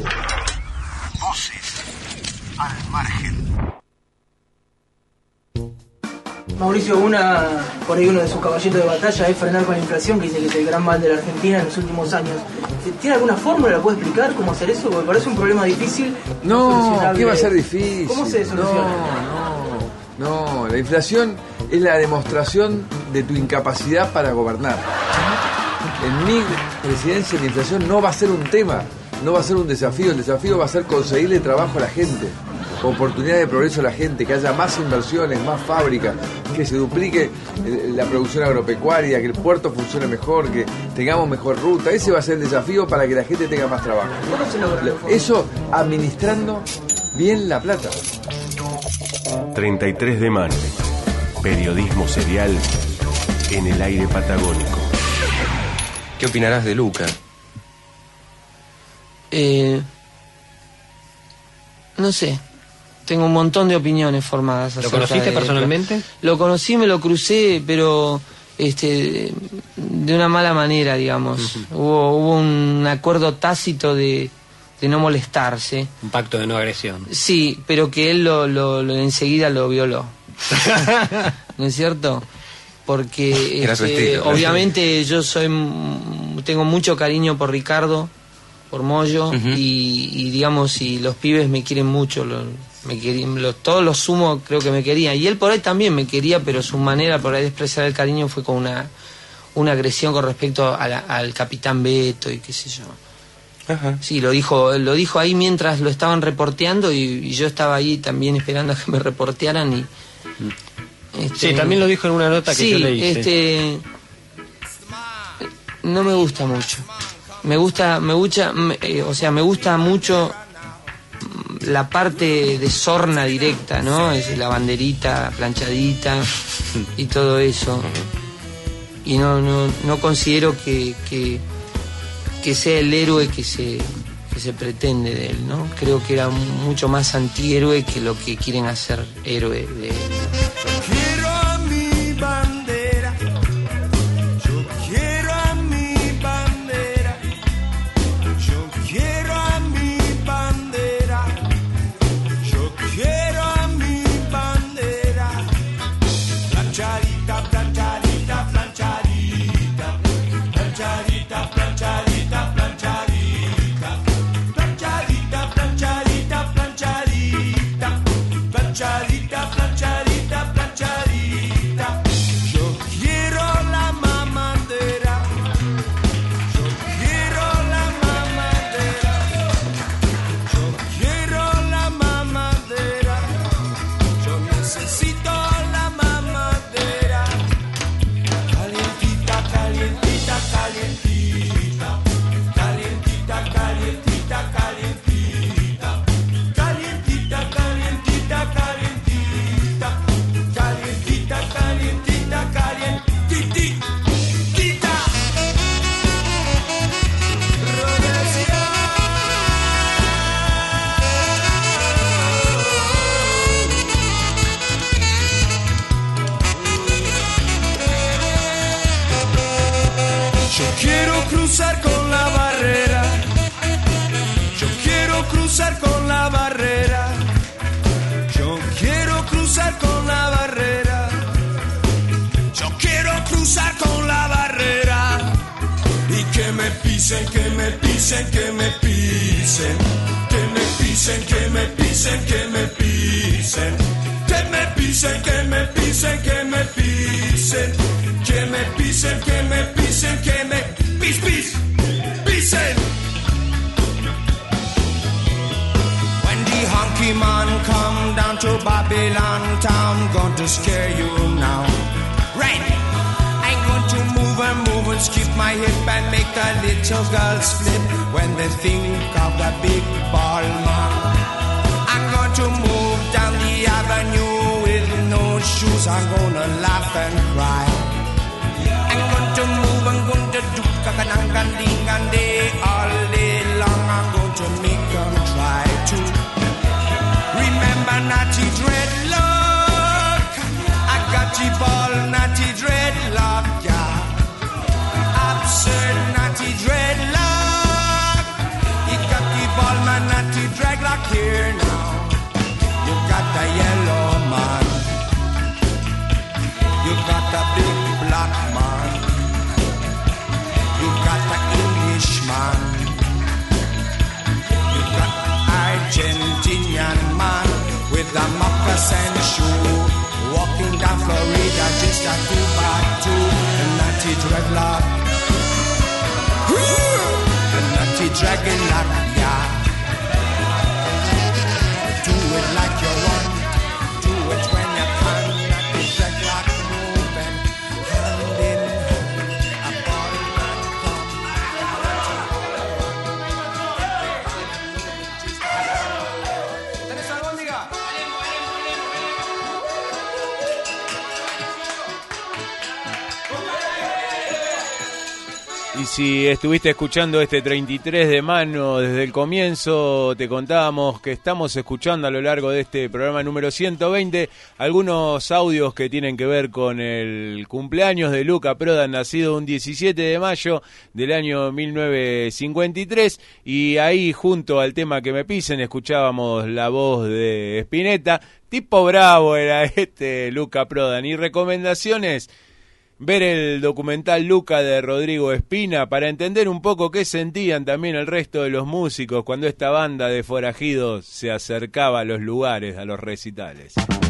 Voces al margen. Mauricio, una, por ahí uno de sus caballitos de batalla es frenar con la inflación, que dice que es el gran mal de la Argentina en los últimos años. ¿Tiene alguna fórmula? ¿La puede explicar cómo hacer eso? Porque parece un problema difícil. No, ¿qué va a ser difícil? ¿Cómo se soluciona? No, no, no, la inflación es la demostración de tu incapacidad para gobernar. En mi presidencia la inflación no va a ser un tema, no va a ser un desafío, el desafío va a ser conseguirle trabajo a la gente, oportunidad de progreso a la gente, que haya más inversiones, más fábricas, que se duplique la producción agropecuaria, que el puerto funcione mejor, que tengamos mejor ruta. Ese va a ser el desafío para que la gente tenga más trabajo. ¿Cómo se logra? Eso administrando bien la plata. treinta y tres de Mano. Periodismo serial en el aire patagónico. ¿Qué opinarás de Luca? Eh, no sé. Tengo un montón de opiniones formadas. ¿Lo conociste de, personalmente? Lo conocí, me lo crucé, pero este, de una mala manera, digamos. Uh-huh. Hubo, hubo un acuerdo tácito de, de no molestarse. Un pacto de no agresión. Sí, pero que él lo, lo, lo enseguida lo violó. ¿No es cierto? Porque este, obviamente yo soy tengo mucho cariño por Ricardo, por Moyo, uh-huh. y, y digamos, y los pibes me quieren mucho, lo, me querían, lo, todos los sumos creo que me querían, y él por ahí también me quería, pero su manera por ahí de expresar el cariño fue con una, una agresión con respecto a la, al capitán Beto y qué sé yo. Ajá. Sí, lo dijo, lo dijo ahí mientras lo estaban reporteando, y, y yo estaba ahí también esperando a que me reportearan y este, sí, también lo dijo en una nota que sí, yo leí. Este, no me gusta mucho. Me gusta, me gusta, me, eh, o sea, me gusta mucho la parte de sorna directa, ¿no? Es la banderita planchadita y todo eso. Y no, no, no considero que, que, que sea el héroe que se, que se pretende de él, ¿no? Creo que era mucho más antihéroe que lo que quieren hacer héroe de él. Quiero a mi bandera, yo quiero a mi bandera, yo quiero a mi bandera, yo quiero a mi bandera, planchadita, planchadita, planchadita, planchadita, planchadita. Yo quiero la mamadera. Yo quiero la mamadera. Yo quiero la mamadera. Yo necesito la mamadera. Calientita, calientita, calientita. Calientita, calientita, calientita. Calientita, calientita, calientita. Calientita, calientita, calientita. Yo quiero cruzar con la barrera. Yo quiero cruzar con la barrera. Yo quiero cruzar con la barrera. Yo quiero cruzar con la barrera. Y que me pisen, que me pisen, que me pisen. Que me pisen, que me pisen, que me pisen. Que me pisen, que me pisen, que me pisen. Que me pisen, que me pisen, que me pis, pis, pisen. When the honky man come down to Babylon town, going to scare you now. Right, I'm going to move and move and skip my hip and make the little girls flip when they think of the big ball man. I'm going to move down the avenue with no shoes. I'm gonna laugh and cry. I'm going to move, I'm going to do kakanangandingande all day long. I'm going to make them try to remember naughty dreadlock. I got the ball, naughty dreadlock, yeah. Absurd naughty dreadlock. You got the ball, my naughty dreadlock here now. You got the yellow man. You got the big black man. You got the Englishman. You got the Argentinian man with the moccasin shoe, walking down Florida just a two by two. The naughty dreadlock, the naughty dreadlock, yeah. Do it like you want, do it when you can. Naughty dreadlock moving hand in hand. A ball man come. ¿Tenés albóndiga? Y si estuviste escuchando este treinta y tres de mano desde el comienzo, te contábamos que estamos escuchando a lo largo de este programa número ciento veinte algunos audios que tienen que ver con el cumpleaños de Luca Prodan, nacido un diecisiete de mayo del año mil novecientos cincuenta y tres, y ahí junto al tema Que me pisen escuchábamos la voz de Spinetta. Tipo bravo era este Luca Prodan. Y recomendaciones: ver el documental Luca de Rodrigo Espina para entender un poco qué sentían también el resto de los músicos cuando esta banda de forajidos se acercaba a los lugares, a los recitales.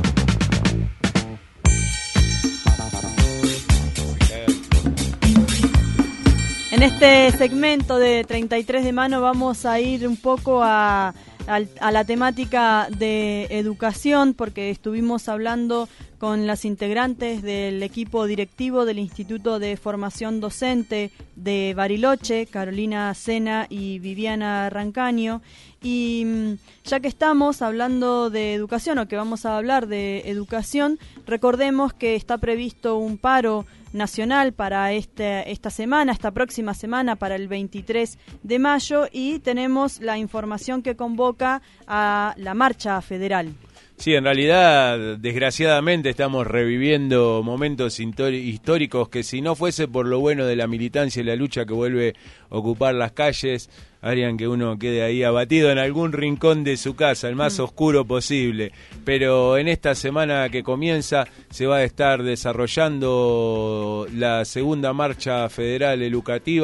En este segmento de treinta y tres de mano vamos a ir un poco a, a, a la temática de educación, porque estuvimos hablando con las integrantes del equipo directivo del Instituto de Formación Docente de Bariloche, Carolina Sena y Viviana Rancaño. Y ya que estamos hablando de educación, o que vamos a hablar de educación, recordemos que está previsto un paro nacional para este, esta semana, esta próxima semana, para el veintitrés de mayo, y tenemos la información que convoca a la marcha federal. Sí, en realidad, desgraciadamente, estamos reviviendo momentos históricos que, si no fuese por lo bueno de la militancia y la lucha que vuelve a ocupar las calles, harían que uno quede ahí abatido en algún rincón de su casa, el más mm. oscuro posible. Pero en esta semana que comienza se va a estar desarrollando la segunda marcha federal educativa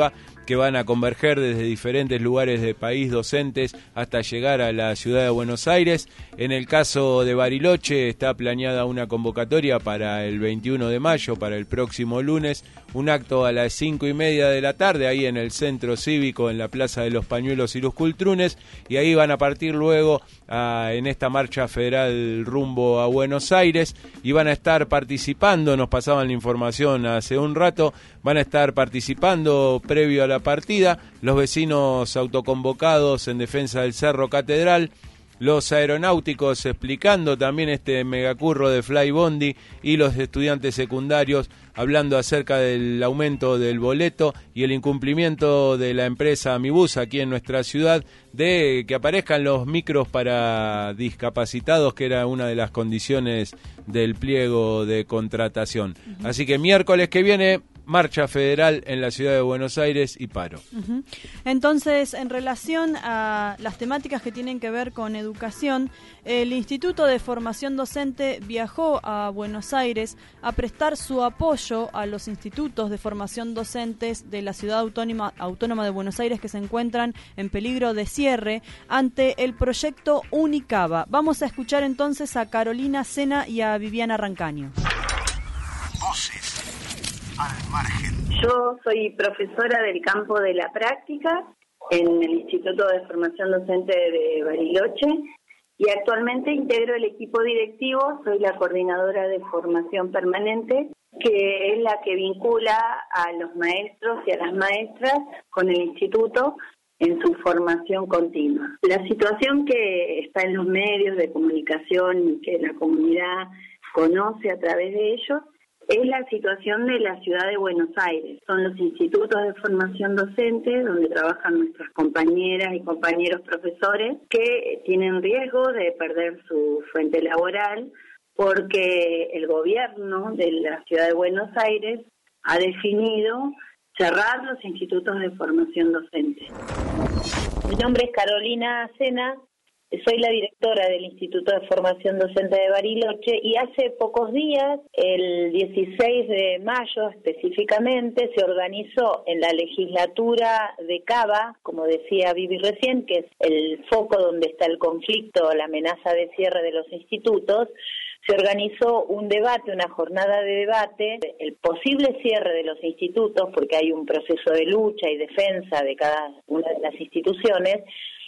que van a converger desde diferentes lugares del país, docentes, hasta llegar a la ciudad de Buenos Aires. En el caso de Bariloche está planeada una convocatoria para el veintiuno de mayo, para el próximo lunes, un acto a las cinco y media de la tarde, ahí en el Centro Cívico, en la Plaza de los Pañuelos y los Cultrunes, y ahí van a partir luego a, en esta marcha federal rumbo a Buenos Aires, y van a estar participando, nos pasaban la información hace un rato, van a estar participando previo a la partida los vecinos autoconvocados en defensa del Cerro Catedral, los aeronáuticos explicando también este megacurro de Fly Bondi y los estudiantes secundarios hablando acerca del aumento del boleto y el incumplimiento de la empresa Amibus aquí en nuestra ciudad de que aparezcan los micros para discapacitados, que era una de las condiciones del pliego de contratación. Uh-huh. Así que miércoles que viene, marcha federal en la ciudad de Buenos Aires y paro. Uh-huh. Entonces, en relación a las temáticas que tienen que ver con educación, el Instituto de Formación Docente viajó a Buenos Aires a prestar su apoyo a los institutos de formación docentes de la ciudad autónoma, autónoma de Buenos Aires que se encuentran en peligro de cierre ante el proyecto Unicaba. Vamos a escuchar entonces a Carolina Sena y a Viviana Rancaño. Voces al margen. Yo soy profesora del campo de la práctica en el Instituto de Formación Docente de Bariloche y actualmente integro el equipo directivo, soy la coordinadora de formación permanente, que es la que vincula a los maestros y a las maestras con el instituto en su formación continua. La situación que está en los medios de comunicación y que la comunidad conoce a través de ellos es la situación de la ciudad de Buenos Aires. Son los institutos de formación docente donde trabajan nuestras compañeras y compañeros profesores que tienen riesgo de perder su fuente laboral porque el gobierno de la ciudad de Buenos Aires ha definido cerrar los institutos de formación docente. Mi nombre es Carolina Sena. Soy la directora del Instituto de Formación Docente de Bariloche y hace pocos días, el dieciséis de mayo específicamente, se organizó en la legislatura de Cava, como decía Vivi recién, que es el foco donde está el conflicto, la amenaza de cierre de los institutos, se organizó un debate, una jornada de debate, el posible cierre de los institutos, porque hay un proceso de lucha y defensa de cada una de las instituciones,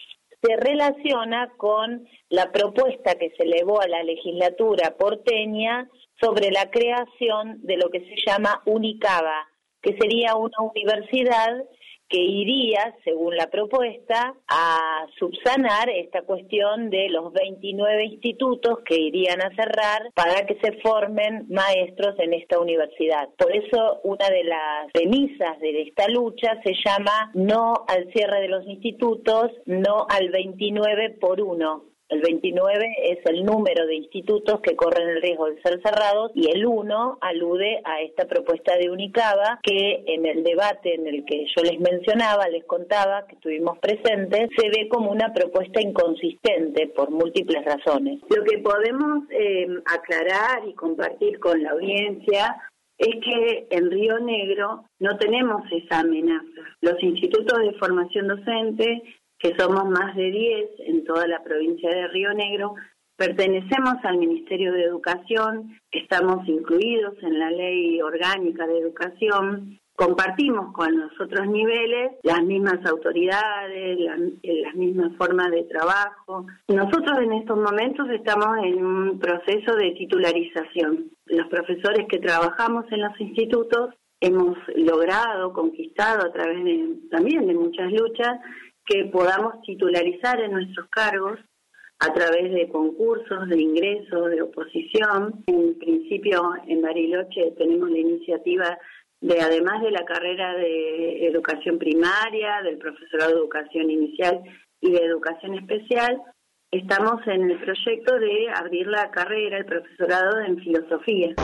se relaciona con la propuesta que se elevó a la legislatura porteña sobre la creación de lo que se llama Unicaba, que sería una universidad que iría, según la propuesta, a subsanar esta cuestión de los veintinueve institutos que irían a cerrar para que se formen maestros en esta universidad. Por eso, una de las premisas de esta lucha se llama no al cierre de los institutos, no al veintinueve por uno. El veintinueve es el número de institutos que corren el riesgo de ser cerrados y el uno alude a esta propuesta de Unicaba que en el debate en el que yo les mencionaba, les contaba que estuvimos presentes, se ve como una propuesta inconsistente por múltiples razones. Lo que podemos eh, aclarar y compartir con la audiencia es que en Río Negro no tenemos esa amenaza. Los institutos de formación docente, que somos más de diez en toda la provincia de Río Negro, pertenecemos al Ministerio de Educación, estamos incluidos en la Ley Orgánica de Educación, compartimos con los otros niveles las mismas autoridades, la, las mismas formas de trabajo. Nosotros en estos momentos estamos en un proceso de titularización. Los profesores que trabajamos en los institutos hemos logrado, conquistado a través de, también de muchas luchas, que podamos titularizar en nuestros cargos a través de concursos, de ingresos, de oposición. En principio, en Bariloche tenemos la iniciativa de, además de la carrera de educación primaria, del profesorado de educación inicial y de educación especial, estamos en el proyecto de abrir la carrera, el profesorado en filosofía.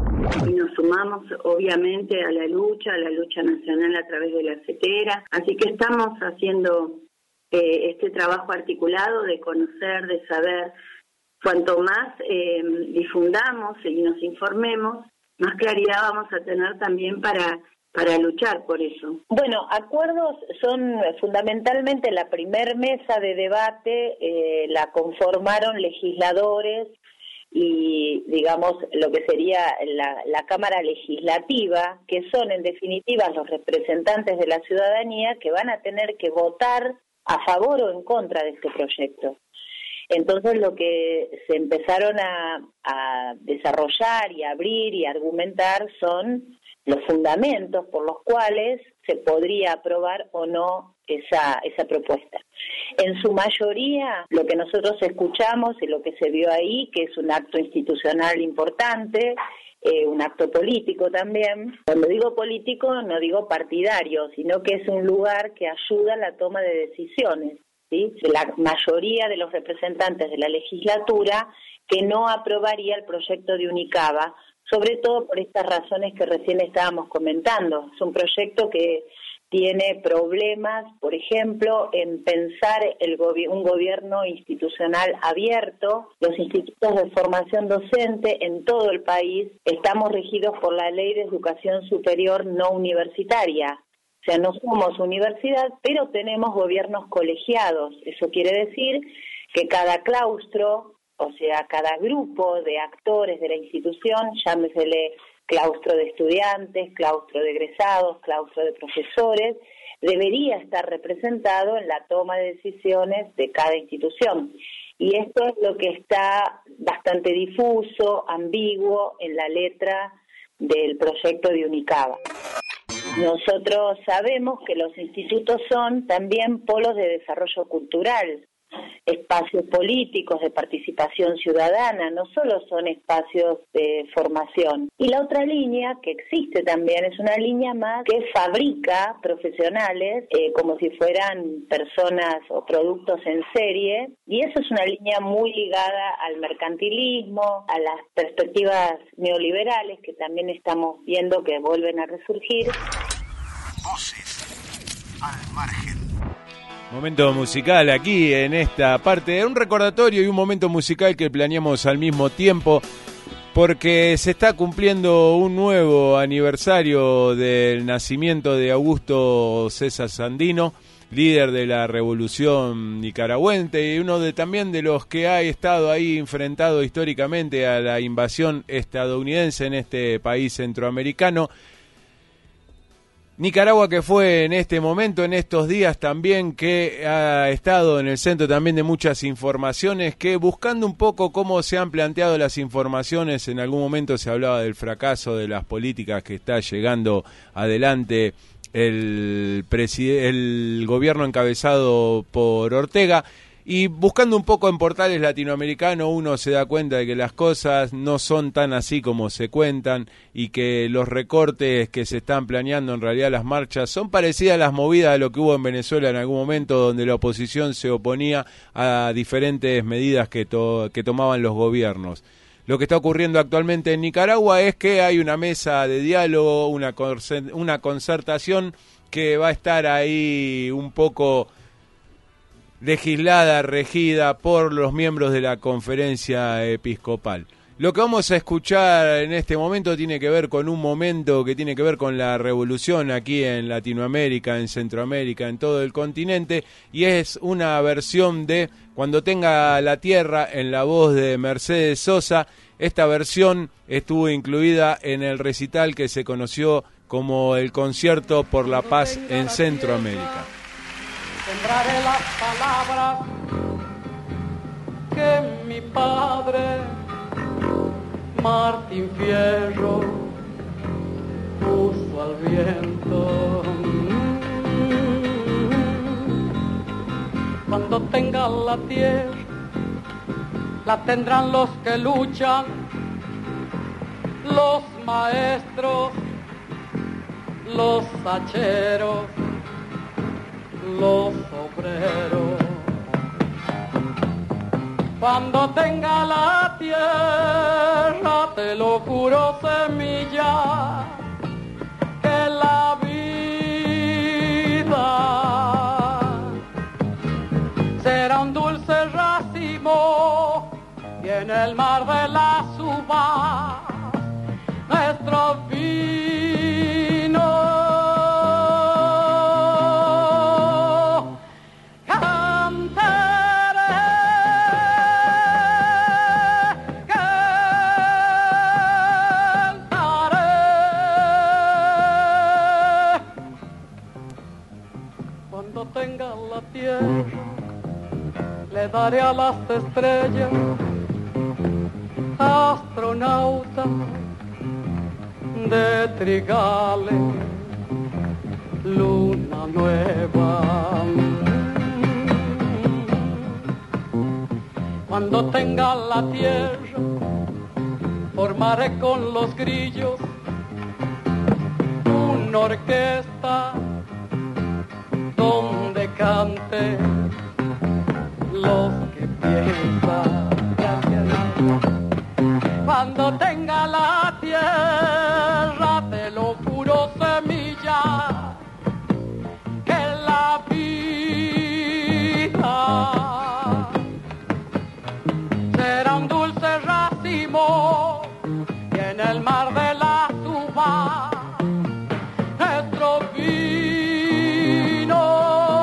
Y nos sumamos obviamente a la lucha, a la lucha nacional a través de la CETERA. Así que estamos haciendo eh, este trabajo articulado de conocer, de saber. Cuanto más eh, difundamos y nos informemos, más claridad vamos a tener también para, para luchar por eso. Bueno, acuerdos son fundamentalmente la primer mesa de debate, eh, la conformaron legisladores y, digamos, lo que sería la, la Cámara Legislativa, que son en definitiva los representantes de la ciudadanía que van a tener que votar a favor o en contra de este proyecto. Entonces lo que se empezaron a, a desarrollar y a abrir y a argumentar son los fundamentos por los cuales se podría aprobar o no esa, esa propuesta. En su mayoría, lo que nosotros escuchamos y lo que se vio ahí, que es un acto institucional importante, eh, un acto político también. Cuando digo político, no digo partidario, sino que es un lugar que ayuda a la toma de decisiones, ¿sí? La mayoría de los representantes de la legislatura que no aprobaría el proyecto de Unicaba, sobre todo por estas razones que recién estábamos comentando. Es un proyecto que tiene problemas, por ejemplo, en pensar el gobi- un gobierno institucional abierto. Los institutos de formación docente en todo el país estamos regidos por la Ley de Educación Superior No Universitaria. O sea, no somos universidad, pero tenemos gobiernos colegiados. Eso quiere decir que cada claustro, o sea, cada grupo de actores de la institución, llámesele claustro de estudiantes, claustro de egresados, claustro de profesores, debería estar representado en la toma de decisiones de cada institución. Y esto es lo que está bastante difuso, ambiguo en la letra del proyecto de Unicaba. Nosotros sabemos que los institutos son también polos de desarrollo cultural, espacios políticos de participación ciudadana, no solo son espacios de formación. Y la otra línea que existe también es una línea más que fabrica profesionales eh, como si fueran personas o productos en serie, y eso es una línea muy ligada al mercantilismo, a las perspectivas neoliberales que también estamos viendo que vuelven a resurgir. Voces al margen. Momento musical aquí en esta parte, un recordatorio y un momento musical que planeamos al mismo tiempo porque se está cumpliendo un nuevo aniversario del nacimiento de Augusto César Sandino, líder de la revolución nicaragüense y uno de también de los que ha estado ahí enfrentado históricamente a la invasión estadounidense en este país centroamericano. Nicaragua, que fue en este momento, en estos días también, que ha estado en el centro también de muchas informaciones, que buscando un poco cómo se han planteado las informaciones, en algún momento se hablaba del fracaso de las políticas que está llegando adelante el, preside- el gobierno encabezado por Ortega. Y buscando un poco en portales latinoamericanos uno se da cuenta de que las cosas no son tan así como se cuentan y que los recortes que se están planeando, en realidad las marchas, son parecidas a las movidas de lo que hubo en Venezuela en algún momento, donde la oposición se oponía a diferentes medidas que, to- que tomaban los gobiernos. Lo que está ocurriendo actualmente en Nicaragua es que hay una mesa de diálogo, una, concer- una concertación que va a estar ahí un poco legislada, regida por los miembros de la conferencia episcopal. Lo que vamos a escuchar en este momento tiene que ver con un momento que tiene que ver con la revolución aquí en Latinoamérica, en Centroamérica, en todo el continente, y es una versión de Cuando tenga la tierra en la voz de Mercedes Sosa. Esta versión estuvo incluida en el recital que se conoció como el Concierto por la Paz en Centroamérica. Sembraré las palabras que mi padre Martín Fierro puso al viento. Cuando tenga la tierra, la tendrán los que luchan, los maestros, los hacheros, los obreros. Cuando tenga la tierra, te lo juro, semilla, que la vida será un dulce racimo y en el mar de las uvas nuestro vino. cantaré a las estrellas, astronauta de trigales, luna nueva. Cuando tenga la tierra, formaré con los grillos una orquesta donde cante los que piensan. Cuando tenga la tierra, te lo juro, semilla, que la vida será un dulce racimo y en el mar de la tuba nuestro vino.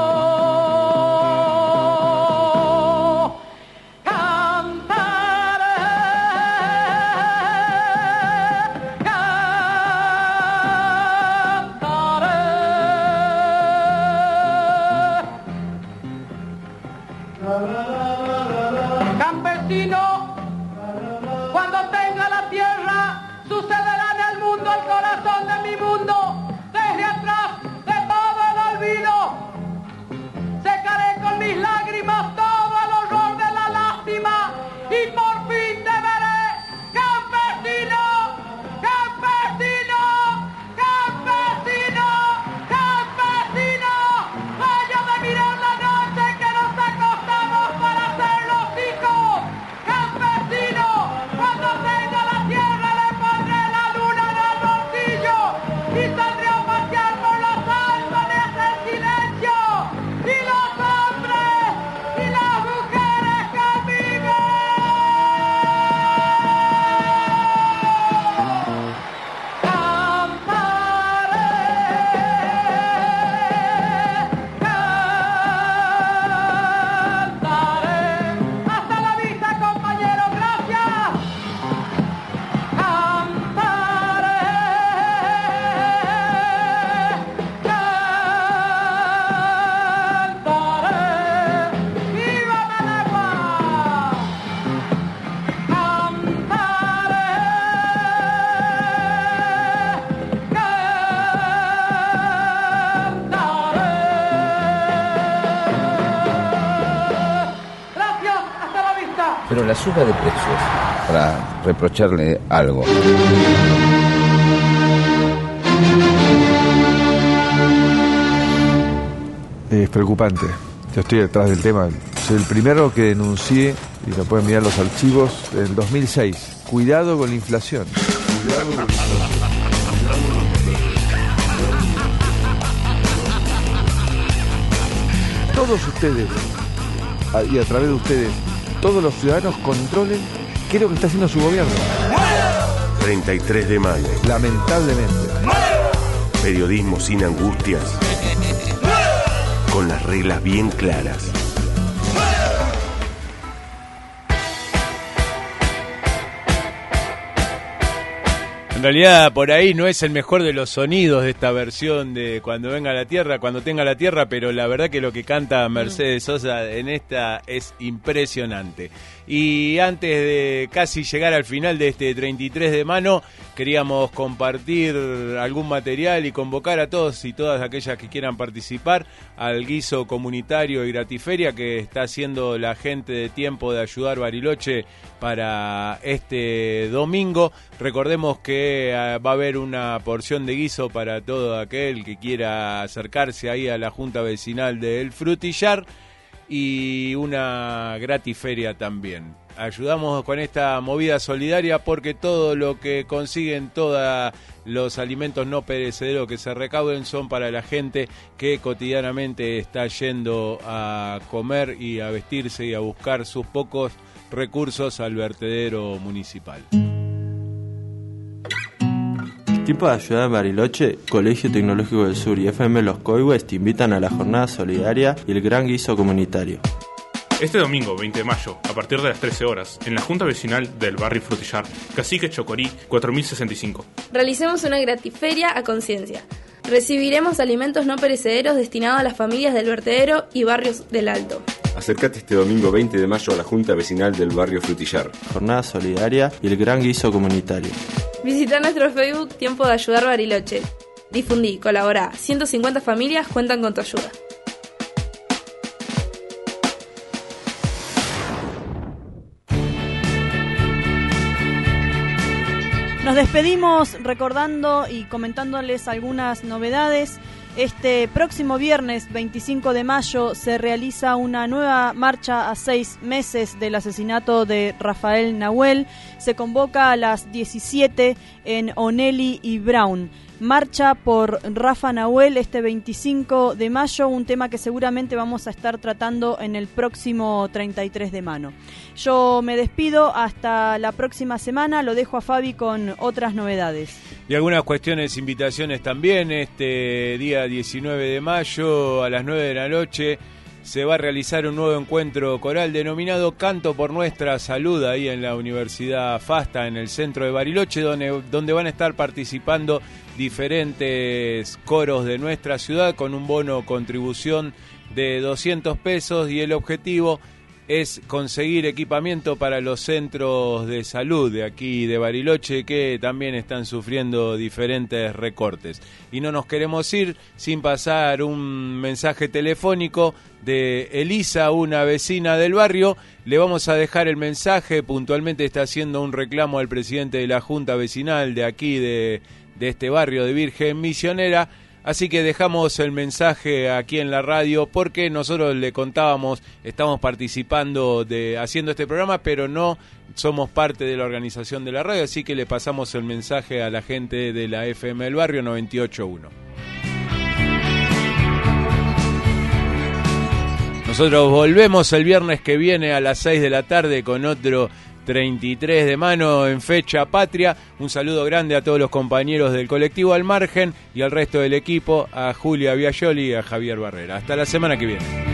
Pero la suba de precios, para reprocharle algo. Es preocupante. Yo estoy detrás del tema. Soy el primero que denuncié, y lo pueden mirar los archivos, en el dos mil seis. Cuidado con la inflación. Cuidado con la inflación. Todos ustedes, y a través de ustedes, todos los ciudadanos controlen qué es lo que está haciendo su gobierno. treinta y tres de mayo. Lamentablemente. Periodismo sin angustias. Con las reglas bien claras. En realidad por ahí no es el mejor de los sonidos de esta versión de Cuando venga la tierra, cuando tenga la tierra, pero la verdad que lo que canta Mercedes Sosa en esta es impresionante. Y antes de casi llegar al final de este treinta y tres de mano, queríamos compartir algún material y convocar a todos y todas aquellas que quieran participar al guiso comunitario y gratiferia que está haciendo la gente de Tiempo de Ayudar Bariloche para este domingo. Recordemos que va a haber una porción de guiso para todo aquel que quiera acercarse ahí a la Junta Vecinal del Frutillar y una gratiferia también. Ayudamos con esta movida solidaria porque todo lo que consiguen, todos los alimentos no perecederos que se recauden son para la gente que cotidianamente está yendo a comer y a vestirse y a buscar sus pocos recursos al vertedero municipal. Tiempo de Ayudar Bariloche, Colegio Tecnológico del Sur y F M Los Coihues te invitan a la jornada solidaria y el gran guiso comunitario. Este domingo, veinte de mayo, a partir de las trece horas, en la Junta Vecinal del Barrio Frutillar, Cacique Chocorí, cuatro mil sesenta y cinco. Realicemos una gratiferia a conciencia. Recibiremos alimentos no perecederos destinados a las familias del vertedero y barrios del Alto. Acércate este domingo veinte de mayo a la Junta Vecinal del barrio Frutillar. Jornada solidaria y el gran guiso comunitario. Visita nuestro Facebook Tiempo de Ayudar Bariloche. Difundí, colaborá. ciento cincuenta familias cuentan con tu ayuda. Nos despedimos recordando y comentándoles algunas novedades. Este próximo viernes veinticinco de mayo se realiza una nueva marcha a seis meses del asesinato de Rafael Nahuel. Se convoca a las diecisiete en Onelli y Brown. Marcha por Rafa Nahuel este veinticinco de mayo, un tema que seguramente vamos a estar tratando en el próximo treinta y tres de mano. Yo me despido hasta la próxima semana, lo dejo a Fabi con otras novedades. Y algunas cuestiones, invitaciones también. Este día diecinueve de mayo a las nueve de la noche se va a realizar un nuevo encuentro coral denominado Canto por Nuestra Salud, ahí en la Universidad FASTA, en el centro de Bariloche, donde, donde van a estar participando diferentes coros de nuestra ciudad con un bono contribución de doscientos pesos, y el objetivo es conseguir equipamiento para los centros de salud de aquí de Bariloche, que también están sufriendo diferentes recortes. Y no nos queremos ir sin pasar un mensaje telefónico de Elisa, una vecina del barrio. Le vamos a dejar el mensaje, puntualmente está haciendo un reclamo al presidente de la Junta Vecinal de aquí de, de este barrio de Virgen Misionera. Así que dejamos el mensaje aquí en la radio porque nosotros le contábamos, estamos participando de haciendo este programa, pero no somos parte de la organización de la radio, así que le pasamos el mensaje a la gente de la F M del barrio noventa y ocho punto uno. Nosotros volvemos el viernes que viene a las seis de la tarde con otro treinta y tres de mano en fecha patria. Un saludo grande a todos los compañeros del colectivo Al Margen y al resto del equipo, a Julia Biagioli y a Javier Barrera. Hasta la semana que viene.